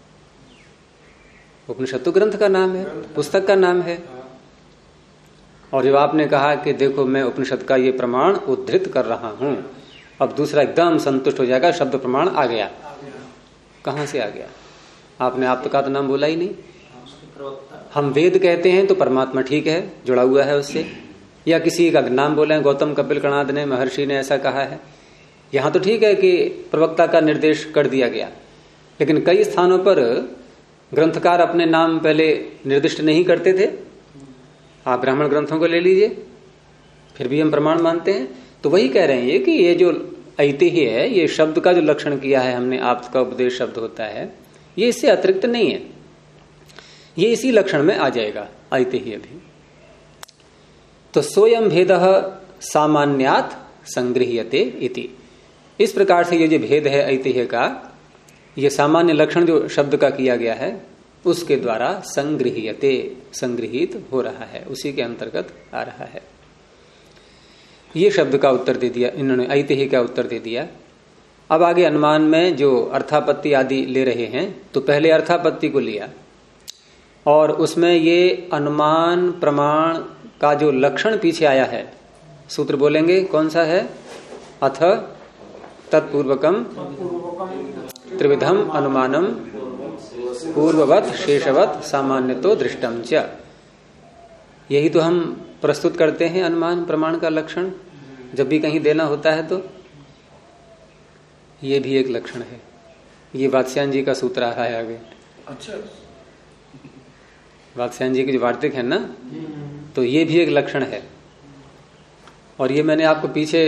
उपनिषद तो ग्रंथ का नाम है, पुस्तक का नाम है। और जब आपने कहा कि देखो मैं उपनिषद का ये प्रमाण उद्धृत कर रहा हूं, अब दूसरा एकदम संतुष्ट हो जाएगा, शब्द प्रमाण आ गया। कहां से आ गया? आपने आप्त का तो नाम बोला ही नहीं। हम वेद कहते हैं तो परमात्मा ठीक है, जुड़ा हुआ है उससे, या किसी का नाम बोले, गौतम कपिल कणाद ने, महर्षि ने ऐसा कहा है, यहां तो ठीक है कि प्रवक्ता का निर्देश कर दिया गया। लेकिन कई स्थानों पर ग्रंथकार अपने नाम पहले निर्दिष्ट नहीं करते थे। आप ब्राह्मण ग्रंथों को ले लीजिए, फिर भी हम प्रमाण मानते हैं। तो वही कह रहे हैं कि ये जो ऐतिह्य है, ये शब्द का जो लक्षण किया है हमने, आप्त का उपदेश शब्द होता है, ये इससे अतिरिक्त नहीं है, ये इसी लक्षण में आ जाएगा ऐतिह्य भी। तो सोयम भेद सामान्यात संगृह्यते इति, इस प्रकार से ये जो भेद है ऐतिह्य का, ये सामान्य लक्षण जो शब्द का किया गया है उसके द्वारा संगृह्यते, संगृहित हो रहा है, उसी के अंतर्गत आ रहा है। ये शब्द का उत्तर दे दिया इन्होंने, ऐतिह्य का उत्तर दे दिया। अब आगे अनुमान में जो अर्थापत्ति आदि ले रहे हैं, तो पहले अर्थापत्ति को लिया और उसमें ये अनुमान प्रमाण का जो लक्षण पीछे आया है, सूत्र बोलेंगे कौन सा है? अथ तत्पूर्वकम त्रिविधम अनुमानम पूर्ववत शेषवत सामान्यतो दृष्टम च, यही तो हम प्रस्तुत करते हैं अनुमान प्रमाण का लक्षण जब भी कहीं देना होता है। तो ये भी एक लक्षण है, ये वात्स्यायन जी का सूत्र आ रहा है आगे। अच्छा, वात्स्यायन जी की जो वार्तिक है ना, तो ये भी एक लक्षण है। और ये मैंने आपको पीछे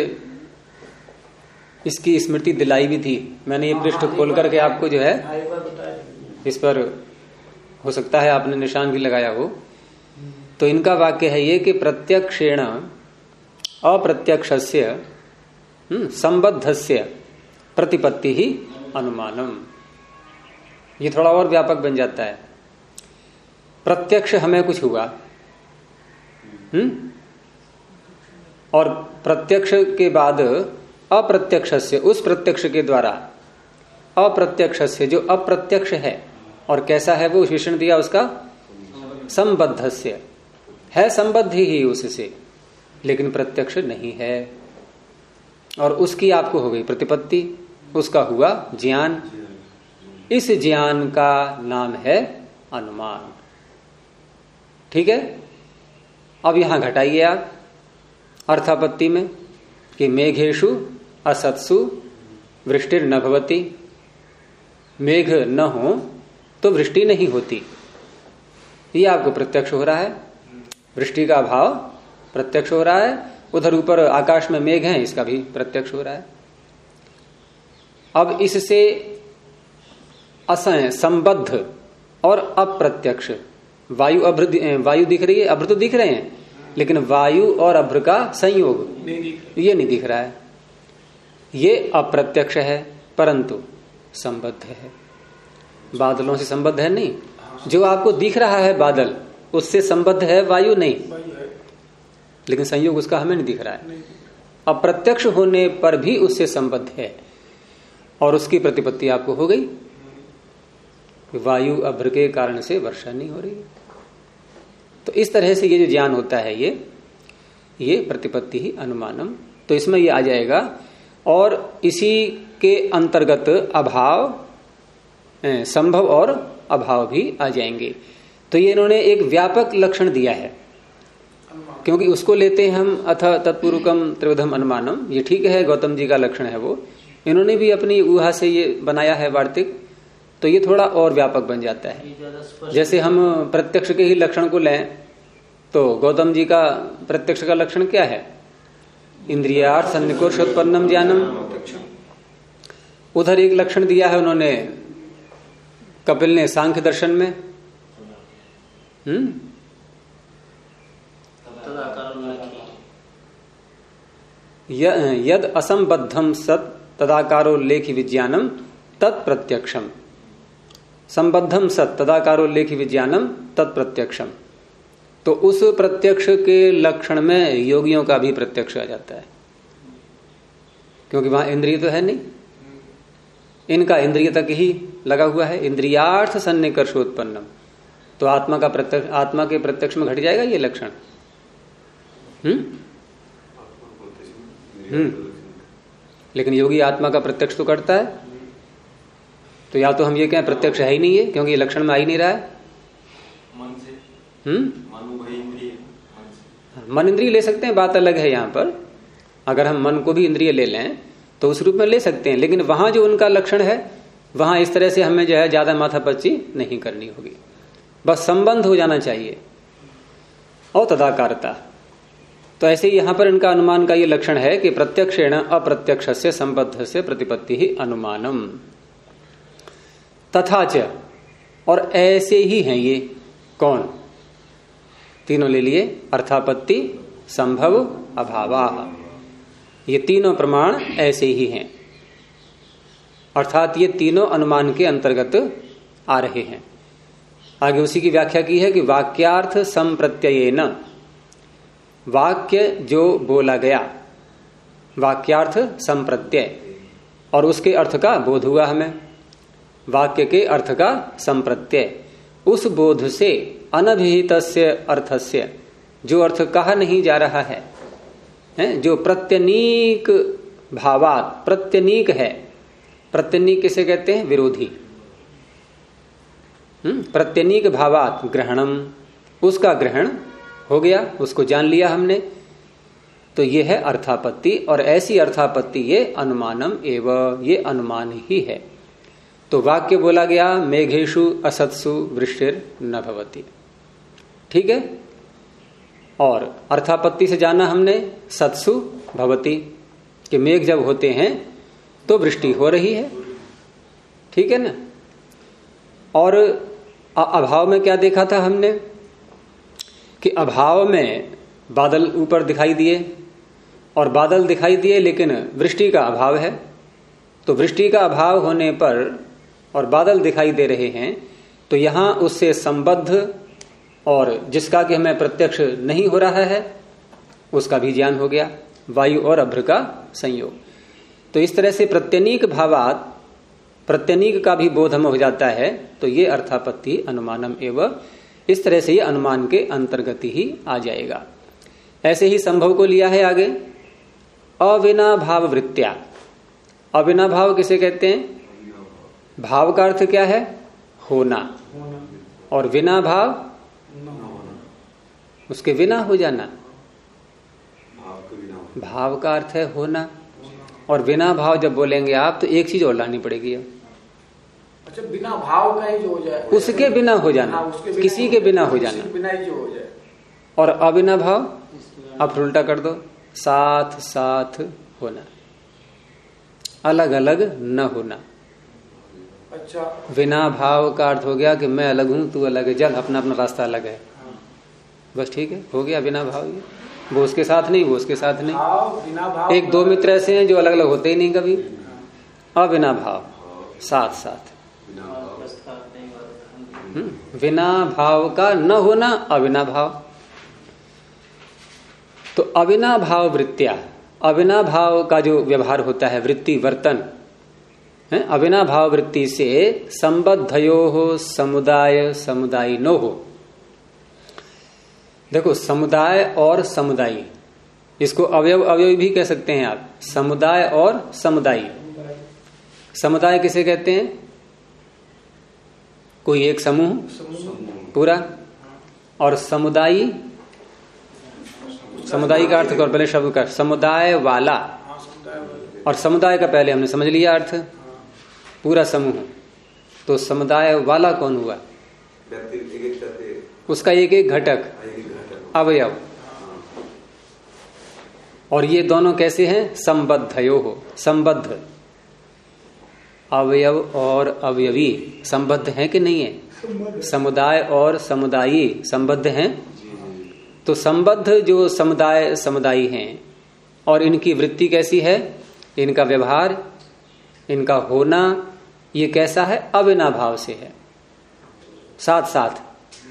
इसकी स्मृति दिलाई भी थी, मैंने ये पृष्ठ खोल करके आपको जो है इस पर हो सकता है आपने निशान भी लगाया हो। तो इनका वाक्य है ये कि प्रत्यक्षेण अप्रत्यक्षस्य संबद्धस्य प्रतिपत्ति ही अनुमानम। ये थोड़ा और व्यापक बन जाता है। प्रत्यक्ष हमें कुछ हुआ, और प्रत्यक्ष के बाद अप्रत्यक्ष से, उस प्रत्यक्ष के द्वारा अप्रत्यक्ष से जो अप्रत्यक्ष है, और कैसा है वो विशेषण दिया उसका, संबद्ध से है, संबद्ध ही उससे, लेकिन प्रत्यक्ष नहीं है, और उसकी आपको हो गई प्रतिपत्ति, उसका हुआ ज्ञान। इस ज्ञान का नाम है अनुमान। ठीक है। अब यहां घटाइए आप अर्थापत्ति में कि मेघेषु असत्सु वृष्टिर न भवति, मेघ न हो तो वृष्टि नहीं होती, ये आपको प्रत्यक्ष हो रहा है। वृष्टि का अभाव प्रत्यक्ष हो रहा है, उधर ऊपर आकाश में मेघ है, इसका भी प्रत्यक्ष हो रहा है। अब इससे असंय, संबद्ध और अप्रत्यक्ष, वायु दिख रही है, अभ्र तो दिख रहे हैं, लेकिन वायु और अभ्र का संयोग ये नहीं दिख रहा है, ये अप्रत्यक्ष है, परंतु संबद्ध है। बादलों से संबद्ध है नहीं, जो आपको दिख रहा है बादल, उससे संबद्ध है वायु नहीं, लेकिन संयोग उसका हमें नहीं दिख रहा है। अप्रत्यक्ष होने पर भी उससे संबद्ध है, और उसकी प्रतिपत्ति आपको हो गई। वायु अभ्र के कारण से वर्षा नहीं हो रही है। तो इस तरह से ये जो ज्ञान होता है, ये प्रतिपत्ति ही अनुमानम, तो इसमें ये आ जाएगा। और इसी के अंतर्गत अभाव, संभव और अभाव भी आ जाएंगे। तो ये इन्होंने एक व्यापक लक्षण दिया है, क्योंकि उसको लेते हैं हम अथ तत्पूर्वकम त्रिविधम अनुमानम, ये ठीक है, गौतम जी का लक्षण है वो, इन्होंने भी अपनी ऊहा से ये बनाया है वार्तिक, तो ये थोड़ा और व्यापक बन जाता है। जैसे हम प्रत्यक्ष के ही लक्षण को लें तो गौतम जी का प्रत्यक्ष का लक्षण क्या है, इंद्रियार्थ सन्निकोषोत्पन्नम ज्ञानम। उधर एक लक्षण दिया है उन्होंने, कपिल ने सांख्य दर्शन में, यद असंबद्धम सत तदाकारोल्लेखि विज्ञानम तत्प्रत्यक्षम, संबद्धम सत तदाकारोल्लेखि विज्ञानम तत्प्रत्यक्षम। तो उस प्रत्यक्ष के लक्षण में योगियों का भी प्रत्यक्ष आ जाता है, क्योंकि वहां इंद्रिय तो है नहीं, इनका इंद्रिय तक ही लगा हुआ है, इंद्रियार्थ सन्निकर्षोत्पन्नम। तो आत्मा का प्रत्यक्ष, आत्मा के प्रत्यक्ष में घट जाएगा ये लक्षण। लेकिन योगी आत्मा का प्रत्यक्ष तो करता है, तो या तो हम ये कहें प्रत्यक्ष है ही नहीं है, क्योंकि ये लक्षण में आ ही नहीं रहा है। मन से मन इंद्रिय ले सकते हैं, बात अलग है। यहाँ पर अगर हम मन को भी इंद्रिय ले लें तो उस रूप में ले सकते हैं, लेकिन वहां जो उनका लक्षण है वहां इस तरह से हमें जो है ज्यादा माथापच्ची नहीं करनी होगी, बस संबंध हो जाना चाहिए और तदाकारता। तो ऐसे ही यहां पर इनका अनुमान का ये लक्षण है कि प्रत्यक्षेण अप्रत्यक्ष से संबद्ध से प्रतिपत्ति ही अनुमानम तथाच, और ऐसे ही हैं ये कौन, तीनों ले लिए, अर्थापत्ति, संभव, अभावा, ये तीनों प्रमाण ऐसे ही हैं, अर्थात ये तीनों अनुमान के अंतर्गत आ रहे हैं। आगे उसी की व्याख्या की है कि वाक्यार्थ संप्रत्ययेन, वाक्य जो बोला गया, वाक्यार्थ संप्रत्यय, और उसके अर्थ का बोध हुआ हमें, वाक्य के अर्थ का संप्रत्यय, उस बोध से अनभिहितस्य अर्थस्य, जो अर्थ कहा नहीं जा रहा है, जो प्रत्यनीक भावात, प्रत्यनीक है, प्रत्यनीक किसे कहते हैं, विरोधी, प्रत्यनीक भावात ग्रहणम, उसका ग्रहण हो गया, उसको जान लिया हमने, तो ये है अर्थापत्ति। और ऐसी अर्थापत्ति ये अनुमानम एवं, ये अनुमान ही है। तो वाक्य बोला गया मेघेषु असत्सु वृष्टिर न भवति, ठीक है, और अर्थापत्ति से जाना हमने सत्सु भवति, कि मेघ जब होते हैं तो वृष्टि हो रही है, ठीक है ना। और अभाव में क्या देखा था हमने कि अभाव में बादल ऊपर दिखाई दिए, और बादल दिखाई दिए लेकिन वृष्टि का अभाव है। तो वृष्टि का अभाव होने पर और बादल दिखाई दे रहे हैं, तो यहां उससे संबद्ध और जिसका कि हमें प्रत्यक्ष नहीं हो रहा है उसका भी ज्ञान हो गया, वायु और अभ्र का संयोग। तो इस तरह से प्रत्यनीक भावात प्रत्यनीक का भी बोध हमें हो जाता है, तो ये अर्थापत्ति अनुमानम एवं, इस तरह से ये अनुमान के अंतर्गत ही आ जाएगा। ऐसे ही संभव को लिया है आगे, अविनाभाव वृत्त्या। अविनाभाव किसे कहते हैं? भाव का अर्थ क्या है? होना, और विना भाव उसके बिना हो जाना। भाव का अर्थ है होना, और बिना भाव जब बोलेंगे आप तो एक चीज और लानी पड़ेगी। अच्छा, बिना भाव का ही जो हो जाए, उसके बिना हो जाना, किसी के बिना हो जाना, बिना ही जो हो जाए। और अबिना भाव आप उल्टा कर दो, साथ साथ होना, अलग अलग न होना। अच्छा, बिना भाव का अर्थ हो गया कि मैं अलग हूं तू अलग है, जल अपना अपना रास्ता अलग है, बस ठीक है, हो गया बिना भाव। ये वो उसके साथ नहीं, वो उसके साथ नहीं। बिना भाव, एक दो मित्र ऐसे हैं जो अलग अलग होते ही नहीं कभी। अबिना भाव साथ साथ, बिना भाव का न होना अबिना भाव। तो अबिना भाव वृत्त्या, अबिना भाव का जो व्यवहार होता है, वृत्ति वर्तन है, अबिना भाव वृत्ति से संबद्धयो हो समुदाय समुदायिनो हो। देखो, समुदाय और समुदायी, इसको अवयव अवयवी भी कह सकते हैं आप। समुदाय और समुदायी, समुदाय किसे कहते हैं? कोई एक समूह पूरा, और समुदायी, समुदायी का अर्थ पहले शब्द का समुदाय वाला, और समुदाय का पहले हमने समझ लिया अर्थ पूरा समूह। तो समुदाय वाला कौन हुआ? उसका एक एक घटक, अवयव। और ये दोनों कैसे हैं? संबद्धयो हो, संबद्ध। अवयव और अवयवी संबद्ध हैं कि नहीं है? समुदाय और समुदायी संबद्ध हैं। तो संबद्ध जो समुदाय समुदायी हैं, और इनकी वृत्ति कैसी है, इनका व्यवहार, इनका होना, ये कैसा है? अबिना भाव से है, साथ साथ।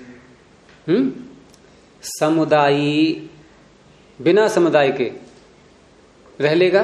समुदायी बिना समुदाय के रह लेगा,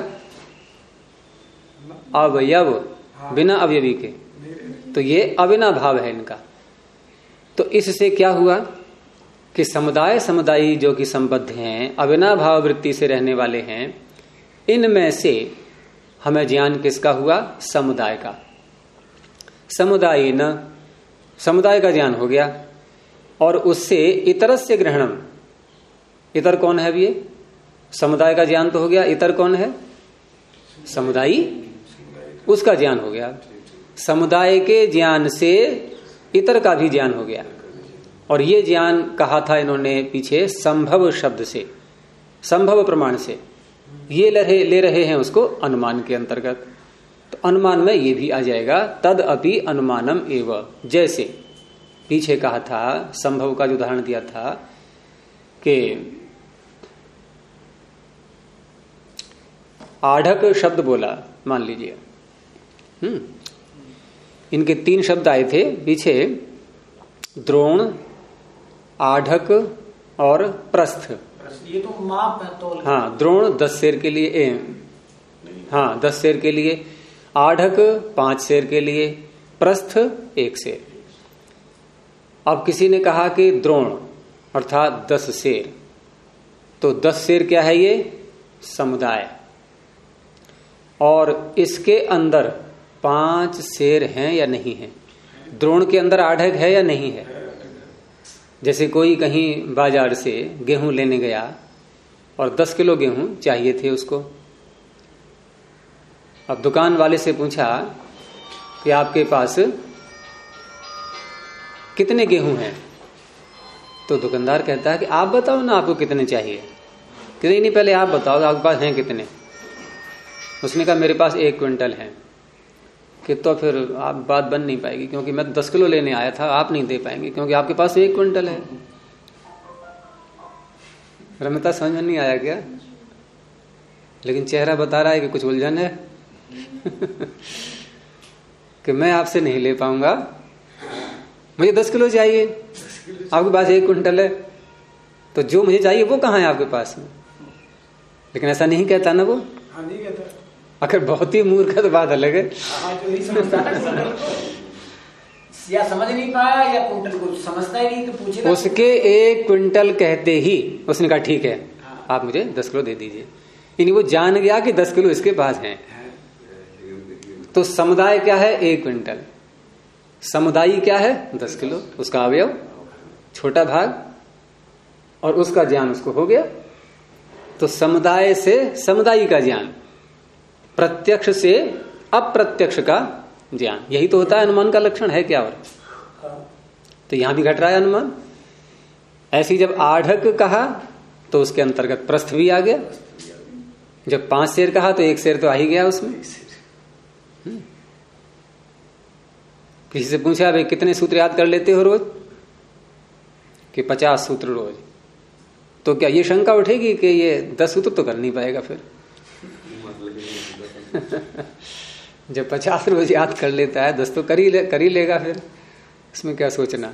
अवयव बिना अवयवी के, तो ये अबिना भाव है इनका। तो इससे क्या हुआ कि समुदाय समुदायी जो कि संबद्ध हैं, अबिना भाव वृत्ति से रहने वाले हैं, इनमें से हमें ज्ञान किसका हुआ? समुदाय का। समुदाय न, समुदाय का ज्ञान हो गया, और उससे इतरस्य ग्रहणम, इतर कौन है? अब ये समुदाय का ज्ञान तो हो गया, इतर कौन है? समुदायी, उसका ज्ञान हो गया। समुदाय के ज्ञान से इतर का भी ज्ञान हो गया, और ये ज्ञान कहा था इन्होंने पीछे संभव शब्द से, संभव प्रमाण से। ये ले रहे हैं उसको अनुमान के अंतर्गत। तो अनुमान में ये भी आ जाएगा, तद अपि अनुमानम एव। जैसे पीछे कहा था, संभव का जो उदाहरण दिया था कि आढ़क शब्द बोला, मान लीजिए, इनके 3 शब्द आए थे पीछे, द्रोण, आढ़क और प्रस्थ। ये तो माप है, तोल। हाँ, द्रोण 10 सेर के लिए, हाँ 10 सेर के लिए, आढ़क 5 सेर के लिए, प्रस्थ 1 सेर। अब किसी ने कहा कि द्रोण अर्थात 10 सेर, तो 10 सेर क्या है? ये समुदाय, और इसके अंदर 5 सेर हैं या नहीं है? द्रोण के अंदर आढ़क है या नहीं है? जैसे कोई कहीं बाजार से गेहूं लेने गया और 10 किलो गेहूं चाहिए थे उसको। अब दुकान वाले से पूछा कि आपके पास कितने गेहूं हैं? तो दुकानदार कहता है कि आप बताओ ना, आपको कितने चाहिए? कि नहीं, पहले आप बताओ आपके पास हैं कितने। उसने कहा मेरे पास 1 क्विंटल है। कि तो फिर आप बात बन नहीं पाएगी, क्योंकि मैं 10 किलो लेने आया था, आप नहीं दे पाएंगे क्योंकि आपके पास 1 क्विंटल है। रमता समझ में नहीं आया क्या? लेकिन चेहरा बता रहा है कि कुछ उलझन है कि मैं आपसे नहीं ले पाऊंगा, मुझे 10 किलो चाहिए। आपके पास 1 क्विंटल है तो जो मुझे चाहिए वो कहाँ है आपके पास में? लेकिन ऐसा नहीं कहता ना वो। हाँ, नहीं कहता। अगर बहुत ही मूर्ख है तो बात अलग है। हाँ, जो नहीं समझता या समझ नहीं पाया या क्विंटल को समझता ही नहीं तो पूछेगा। उसके 1 क्विंटल कहते ही उसने कहा ठीक है आप मुझे 10 किलो दे दीजिए। यानी वो जान गया कि 10 किलो इसके पास हैं। तो समुदाय क्या है? 1 क्विंटल। समुदायी क्या है? 10 किलो। उसका अवयव छोटा भाग और उसका ज्ञान उसको हो गया। तो समुदाय से समुदायी का ज्ञान, प्रत्यक्ष से अप्रत्यक्ष का ज्ञान, यही तो होता है अनुमान का लक्षण है क्या? और तो यहां भी घट रहा है अनुमान। ऐसी जब आढ़क कहा तो उसके अंतर्गत प्रस्थ भी आ गया। जब 5 शेर कहा तो 1 शेर तो आ ही गया उसमें। किसी से पूछा भाई कितने सूत्र याद कर लेते हो रोज? कि 50 सूत्र रोज। तो क्या ये शंका उठेगी कि ये 10 सूत्र तो कर नहीं पाएगा फिर? जब 50 रोज याद कर लेता है 10 तो कर ही लेगा फिर, इसमें क्या सोचना।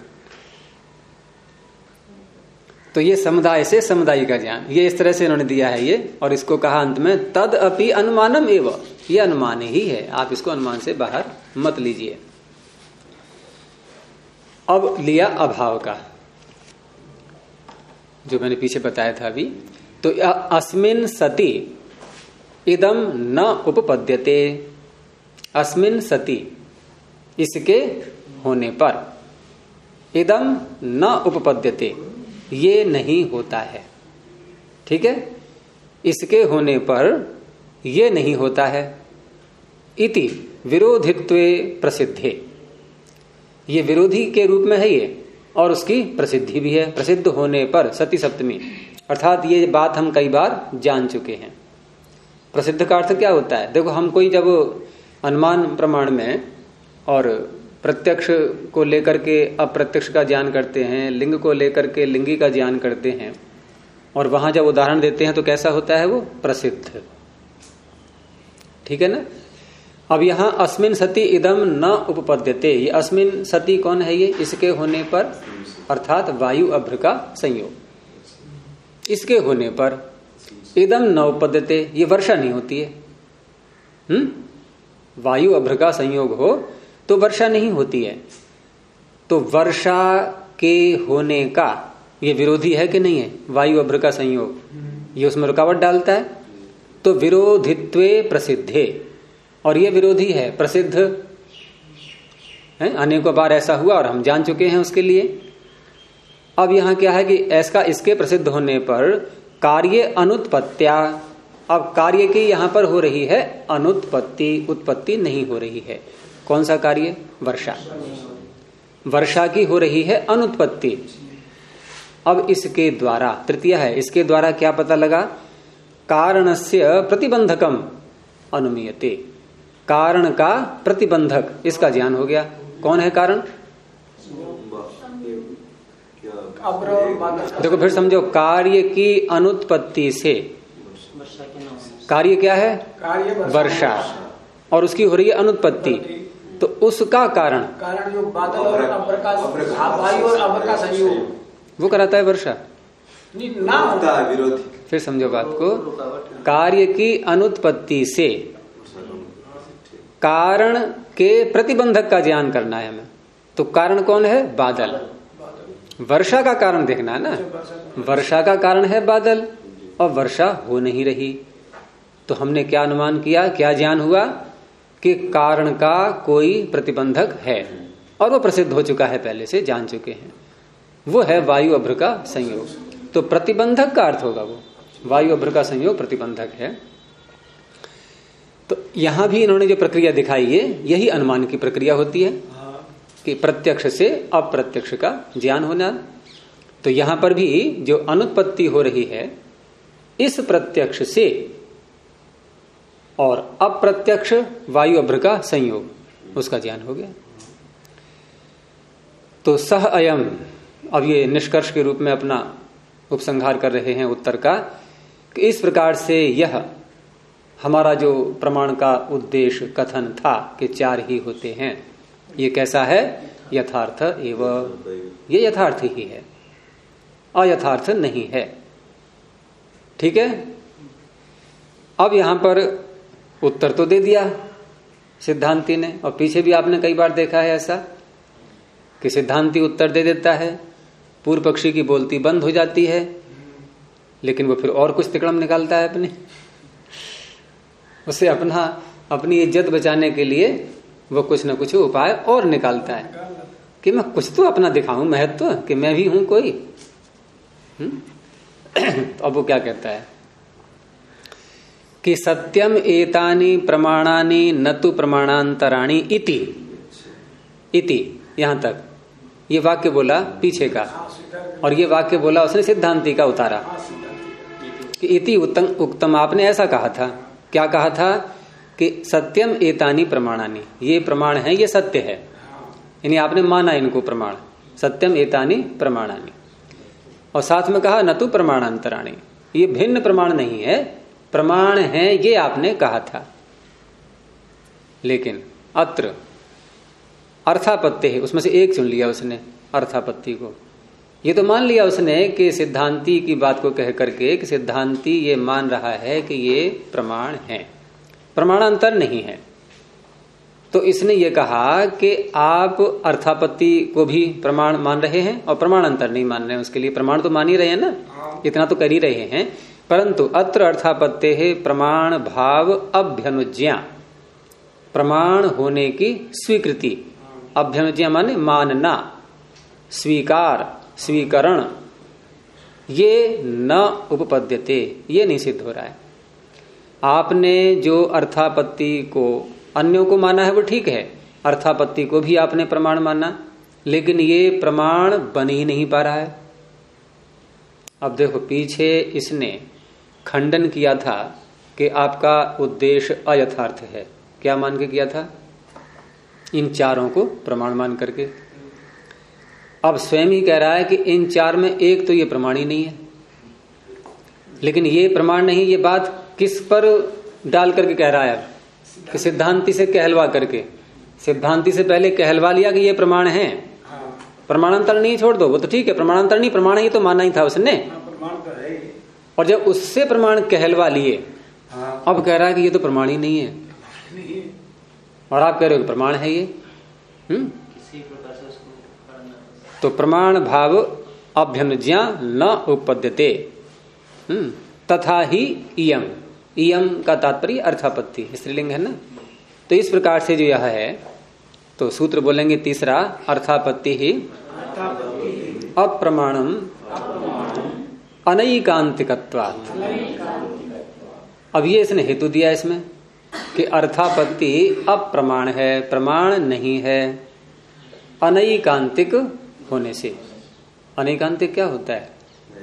तो ये समुदाय से समुदाय का ज्ञान, ये इस तरह से इन्होंने दिया है ये। और इसको कहा अंत में तद अपि अनुमानम एव, ये अनुमान ही है, आप इसको अनुमान से बाहर मत लीजिए। अब लिया अभाव का, जो मैंने पीछे बताया था अभी। तो अस्मिन सति इदम न उपपद्यते, अस्मिन सति इसके होने पर, इदम न उपपद्यते ये नहीं होता है। ठीक है, इसके होने पर ये नहीं होता है। इति विरोधित्वे प्रसिद्धे, ये विरोधी के रूप में है ये, और उसकी प्रसिद्धि भी है। प्रसिद्ध होने पर सती सप्तमी, अर्थात ये बात हम कई बार जान चुके हैं। प्रसिद्ध का अर्थ क्या होता है? देखो हम कोई जब अनुमान प्रमाण में और प्रत्यक्ष को लेकर के अप्रत्यक्ष का ज्ञान करते हैं, लिंग को लेकर के लिंगी का ज्ञान करते हैं, और वहां जब उदाहरण देते हैं तो कैसा होता है वो? प्रसिद्ध। ठीक है ना। अब यहां अस्मिन सति इदम न उपपद्यते, ये अस्मिन सति कौन है? ये इसके होने पर, अर्थात वायु अभ्र का संयोग। इसके होने पर इदम न उपपद्यते, ये वर्षा नहीं होती है। वायु अभ्र का संयोग हो तो वर्षा नहीं होती है। तो वर्षा के होने का ये विरोधी है कि नहीं है? वायु अभ्र का संयोग, ये उसमें रुकावट डालता है। तो विरोधित्वे प्रसिद्धे, और ये विरोधी है, प्रसिद्ध है, अनेकों बार ऐसा हुआ और हम जान चुके हैं उसके लिए। अब यहां क्या है कि ऐसा इसके प्रसिद्ध होने पर कार्य अनुत्पत्त्या, अब कार्य की यहां पर हो रही है अनुत्पत्ति, उत्पत्ति नहीं हो रही है। कौन सा कार्य? वर्षा। वर्षा की हो रही है अनुत्पत्ति। अब इसके द्वारा, तृतीय है, इसके द्वारा क्या पता लगा? कारणस्य प्रतिबंधकम अनुमीयते, कारण का प्रतिबंधक इसका ज्ञान हो गया। कौन है कारण? देखो फिर समझो, कार्य की अनुत्पत्ति से, कार्य क्या है? वर्षा, और उसकी हो रही है अनुत्पत्ति, तो उसका कारण जो बादल और अब्र का, वायु और अब्र का संयोग, वो कराता है वर्षा। ना होता है विरोधी। फिर समझो बात को, कार्य की अनुत्पत्ति से कारण के प्रतिबंधक का ज्ञान करना है हमें। तो कारण कौन है? बादल। वर्षा का कारण देखना है ना, वर्षा का कारण है बादल, और वर्षा हो नहीं रही। तो हमने क्या अनुमान किया, क्या ज्ञान हुआ? कि कारण का कोई प्रतिबंधक है, और वो प्रसिद्ध हो चुका है, पहले से जान चुके हैं। वो है वायु अभ्र का संयोग। तो प्रतिबंधक का अर्थ होगा वो, वायु अभ्र का संयोग प्रतिबंधक है। तो यहां भी इन्होंने जो प्रक्रिया दिखाई है, यही अनुमान की प्रक्रिया होती है कि प्रत्यक्ष से अप्रत्यक्ष का ज्ञान होना। तो यहां पर भी जो अनुत्पत्ति हो रही है, इस प्रत्यक्ष से और अप्रत्यक्ष वायु अभ्र का संयोग, उसका ज्ञान हो गया। तो सह अयम, अब ये निष्कर्ष के रूप में अपना उपसंहार कर रहे हैं उत्तर का, कि इस प्रकार से यह हमारा जो प्रमाण का उद्देश्य कथन था कि 4 ही होते हैं, ये कैसा है? यथार्थ एव, ये यथार्थ ही है, अयथार्थ नहीं है। ठीक है। अब यहां पर उत्तर तो दे दिया सिद्धांती ने, और पीछे भी आपने कई बार देखा है ऐसा कि सिद्धांती उत्तर दे देता है, पूर्व पक्षी की बोलती बंद हो जाती है, लेकिन वो फिर और कुछ तिकड़म निकालता है अपने, उसे अपनी इज्जत बचाने के लिए वो कुछ न कुछ उपाय और निकालता है कि मैं कुछ तो अपना दिखाऊं महत्व, कि मैं भी हूं कोई। तो अब वो क्या कहता है कि सत्यम एतानि प्रमाणानि न तु प्रमाणांतराणि इति यहां तक ये वाक्य बोला पीछे का, और ये वाक्य बोला उसने सिद्धांति का उतारा कि इति उक्तम, आपने ऐसा कहा था। क्या कहा था कि सत्यम एतानि प्रमाणानि, ये प्रमाण है, ये सत्य है, यानी आपने माना इनको प्रमाण, सत्यम एतानि प्रमाणानि, और साथ में कहा न तु प्रमाणांतराणि, ये भिन्न प्रमाण नहीं है, प्रमाण है, ये आपने कहा था। लेकिन अत्र अर्थापत्ति है, उसमें से एक चुन लिया उसने, अर्थापत्ति को। ये तो मान लिया उसने कि सिद्धांती की बात को कह करके कि सिद्धांती ये मान रहा है कि ये प्रमाण है, प्रमाणांतर नहीं है। तो इसने ये कहा कि आप अर्थापत्ति को भी प्रमाण मान रहे हैं और प्रमाणांतर नहीं मान रहे हैं, उसके लिए प्रमाण तो मान ही रहे हैं ना, इतना तो कर ही रहे हैं, परंतु अत्र अर्थापत्ते है प्रमाण भाव अभ्यनुज्ञा, प्रमाण होने की स्वीकृति, अभ्यनुज्ञा माने मानना, स्वीकार, स्वीकरण, ये न उपपद्यते, ये नहीं सिद्ध हो रहा है। आपने जो अर्थापत्ति को अन्यों को माना है वो ठीक है, अर्थापत्ति को भी आपने प्रमाण माना, लेकिन ये प्रमाण बन ही नहीं पा रहा है। अब देखो पीछे इसने खंडन किया था कि आपका उद्देश्य अयथार्थ है, क्या मान के किया था? इन चारों को प्रमाण मान करके। अब स्वयं ही कह रहा है कि इन चार में एक तो ये प्रमाण ही नहीं है, लेकिन ये प्रमाण नहीं, ये बात किस पर डाल करके कह रहा है कि सिद्धांति से कहलवा करके, सिद्धांति से पहले कहलवा लिया कि ये प्रमाण है, प्रमाणांतर नहीं, छोड़ दो वो तो ठीक है, प्रमाणांतर नहीं, प्रमाण ही तो माना ही था उसने, और जब उससे प्रमाण कहलवा लिए अब कह रहा है कि ये तो प्रमाण ही नहीं है, और आप कह रहे हो प्रमाण है ये। तो प्रमाण भाव अभ्यनुज्ञा न उपपद्यते, तथा ही इयम, इयम का तात्पर्य अर्थापत्ति, स्त्रीलिंग है ना। तो इस प्रकार से जो यह है, तो सूत्र बोलेंगे तीसरा, अर्थापत्ति ही अप्रमाणम अनैकांतिकत्वात्। अब ये इसने हेतु दिया इसमें कि अर्थापत्ति अप्रमाण है, प्रमाण नहीं है, अनैकांतिक होने से। अनैकांतिक क्या होता है?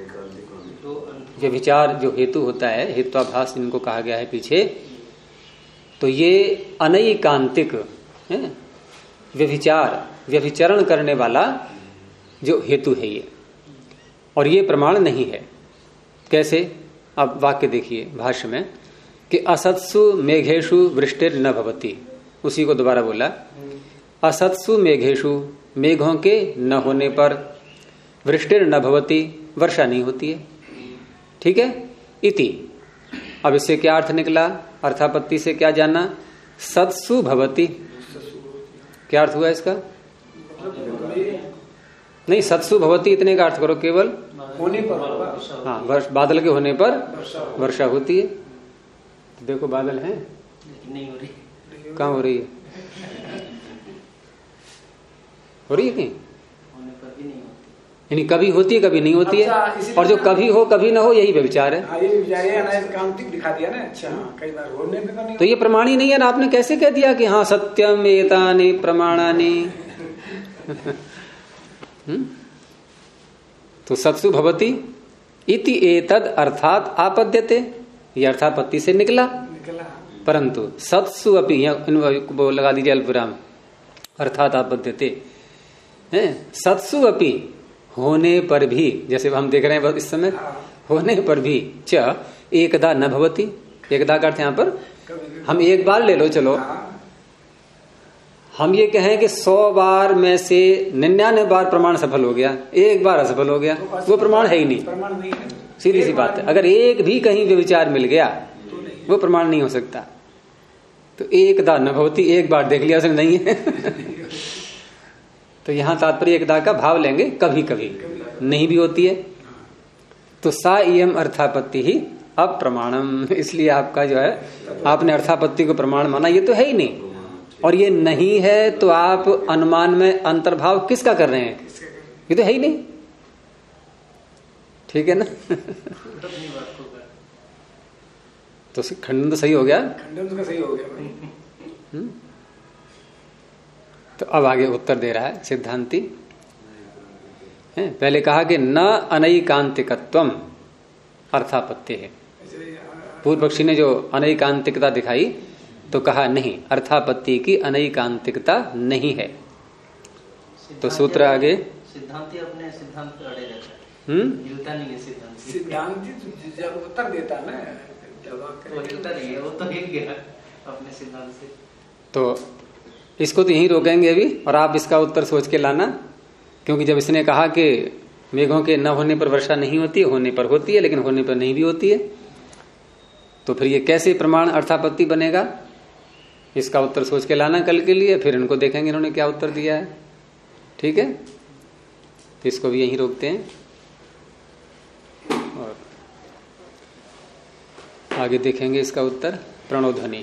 जो विचार, जो हेतु होता है, हेत्वाभास इनको कहा गया है पीछे, तो ये अनैकांतिक है, व्यभिचार, व्यभिचरण करने वाला जो हेतु है ये, और ये प्रमाण नहीं है। कैसे? अब वाक्य देखिए भाष्य में कि असत्सु मेघेषु वृष्टिर न भवति, उसी को दोबारा बोला, असत्सु मेघेषु, मेघों के न होने पर, वृष्टिर न भवति, वर्षा नहीं होती है। ठीक है। इति, अब इससे क्या अर्थ निकला? अर्थापत्ति से क्या जाना? सत्सु भवति, क्या अर्थ हुआ इसका? नहीं, सत्सु भवति इतने का अर्थ करो केवल, होने पर, हाँ, बादल के होने पर वर्षा होती है। तो देखो बादल हैं, नहीं हो रही, कहाँ हो रही है? हो रही है कहीं? होने पर भी नहीं होती, यानी कभी होती है कभी नहीं होती है, और जो कभी हो कभी ना हो यही व्यभिचार है। ये विचार है, अनैकांतिक दिखा दिया ना। अच्छा, कई बार होने पे नहीं, तो ये प्रमाण ही नहीं है ना, आपने कैसे कह दिया कि हाँ सत्यम एतानि प्रमाणानि। तो सत्सु भवति इति एतद अर्थात आपद्यते, ये अर्थापत्ति से निकला, परंतु सत्सु अपि, वो लगा दीजिए अल्पविराम, अर्थात आपद्यते है, सत्सु अपि, होने पर भी, जैसे हम देख रहे हैं इस समय, होने पर भी, च एकदा न भवति, एकदा का अर्थ यहां पर हम एक बार ले लो, चलो हम ये कहें कि 100 बार में से 99 बार प्रमाण सफल हो गया, एक बार असफल हो गया, वो प्रमाण है ही नहीं। प्रमाण नहीं है, सीधी सी बात है। अगर एक भी कहीं व्यभिचार मिल गया वो प्रमाण नहीं हो सकता। तो एकदा न भवती, एक बार देख लिया उसने नहीं है तो यहां तात्पर्य एकदा का भाव लेंगे, कभी कभी नहीं भी होती है। तो सा इयम अर्थापत्ति ही अप्रमाणम, इसलिए आपका जो है आपने अर्थापत्ति को प्रमाण माना, ये तो है ही नहीं। और ये नहीं है तो आप अनुमान में अंतर्भाव किसका कर रहे हैं? ये तो है ही नहीं, ठीक है ना तो खंडन तो सही हो गया, खंडन तो सही हो गया भाई। तो अब आगे उत्तर दे रहा है सिद्धांती। पहले कहा कि न अनैकांतिकत्वम अर्थापत्ति है। पूर्व पक्षी ने जो अनैकांतिकता दिखाई तो कहा नहीं, अर्थापत्ति की अनैकांतिकता नहीं है। तो सूत्र आगे, सिद्धांति अपने सिद्धांत पर अड़े रहता है, हिलता नहीं है सिद्धांति। सिद्धांति जब उत्तर देता ना, वो हिलता नहीं है, वो तो हिल गया अपने सिद्धांत से। तो इसको तो यहीं रोकेंगे अभी, और आप इसका उत्तर सोच के लाना। क्योंकि जब इसने कहा कि मेघों के न होने पर वर्षा नहीं होती, होने पर होती है, लेकिन होने पर नहीं भी होती है, तो फिर ये कैसे प्रमाण अर्थापत्ति बनेगा? इसका उत्तर सोच के लाना कल के लिए, फिर इनको देखेंगे इन्होंने क्या उत्तर दिया है। ठीक है, तो इसको भी यहीं रोकते हैं और आगे देखेंगे इसका उत्तर। प्रणोध्वनि।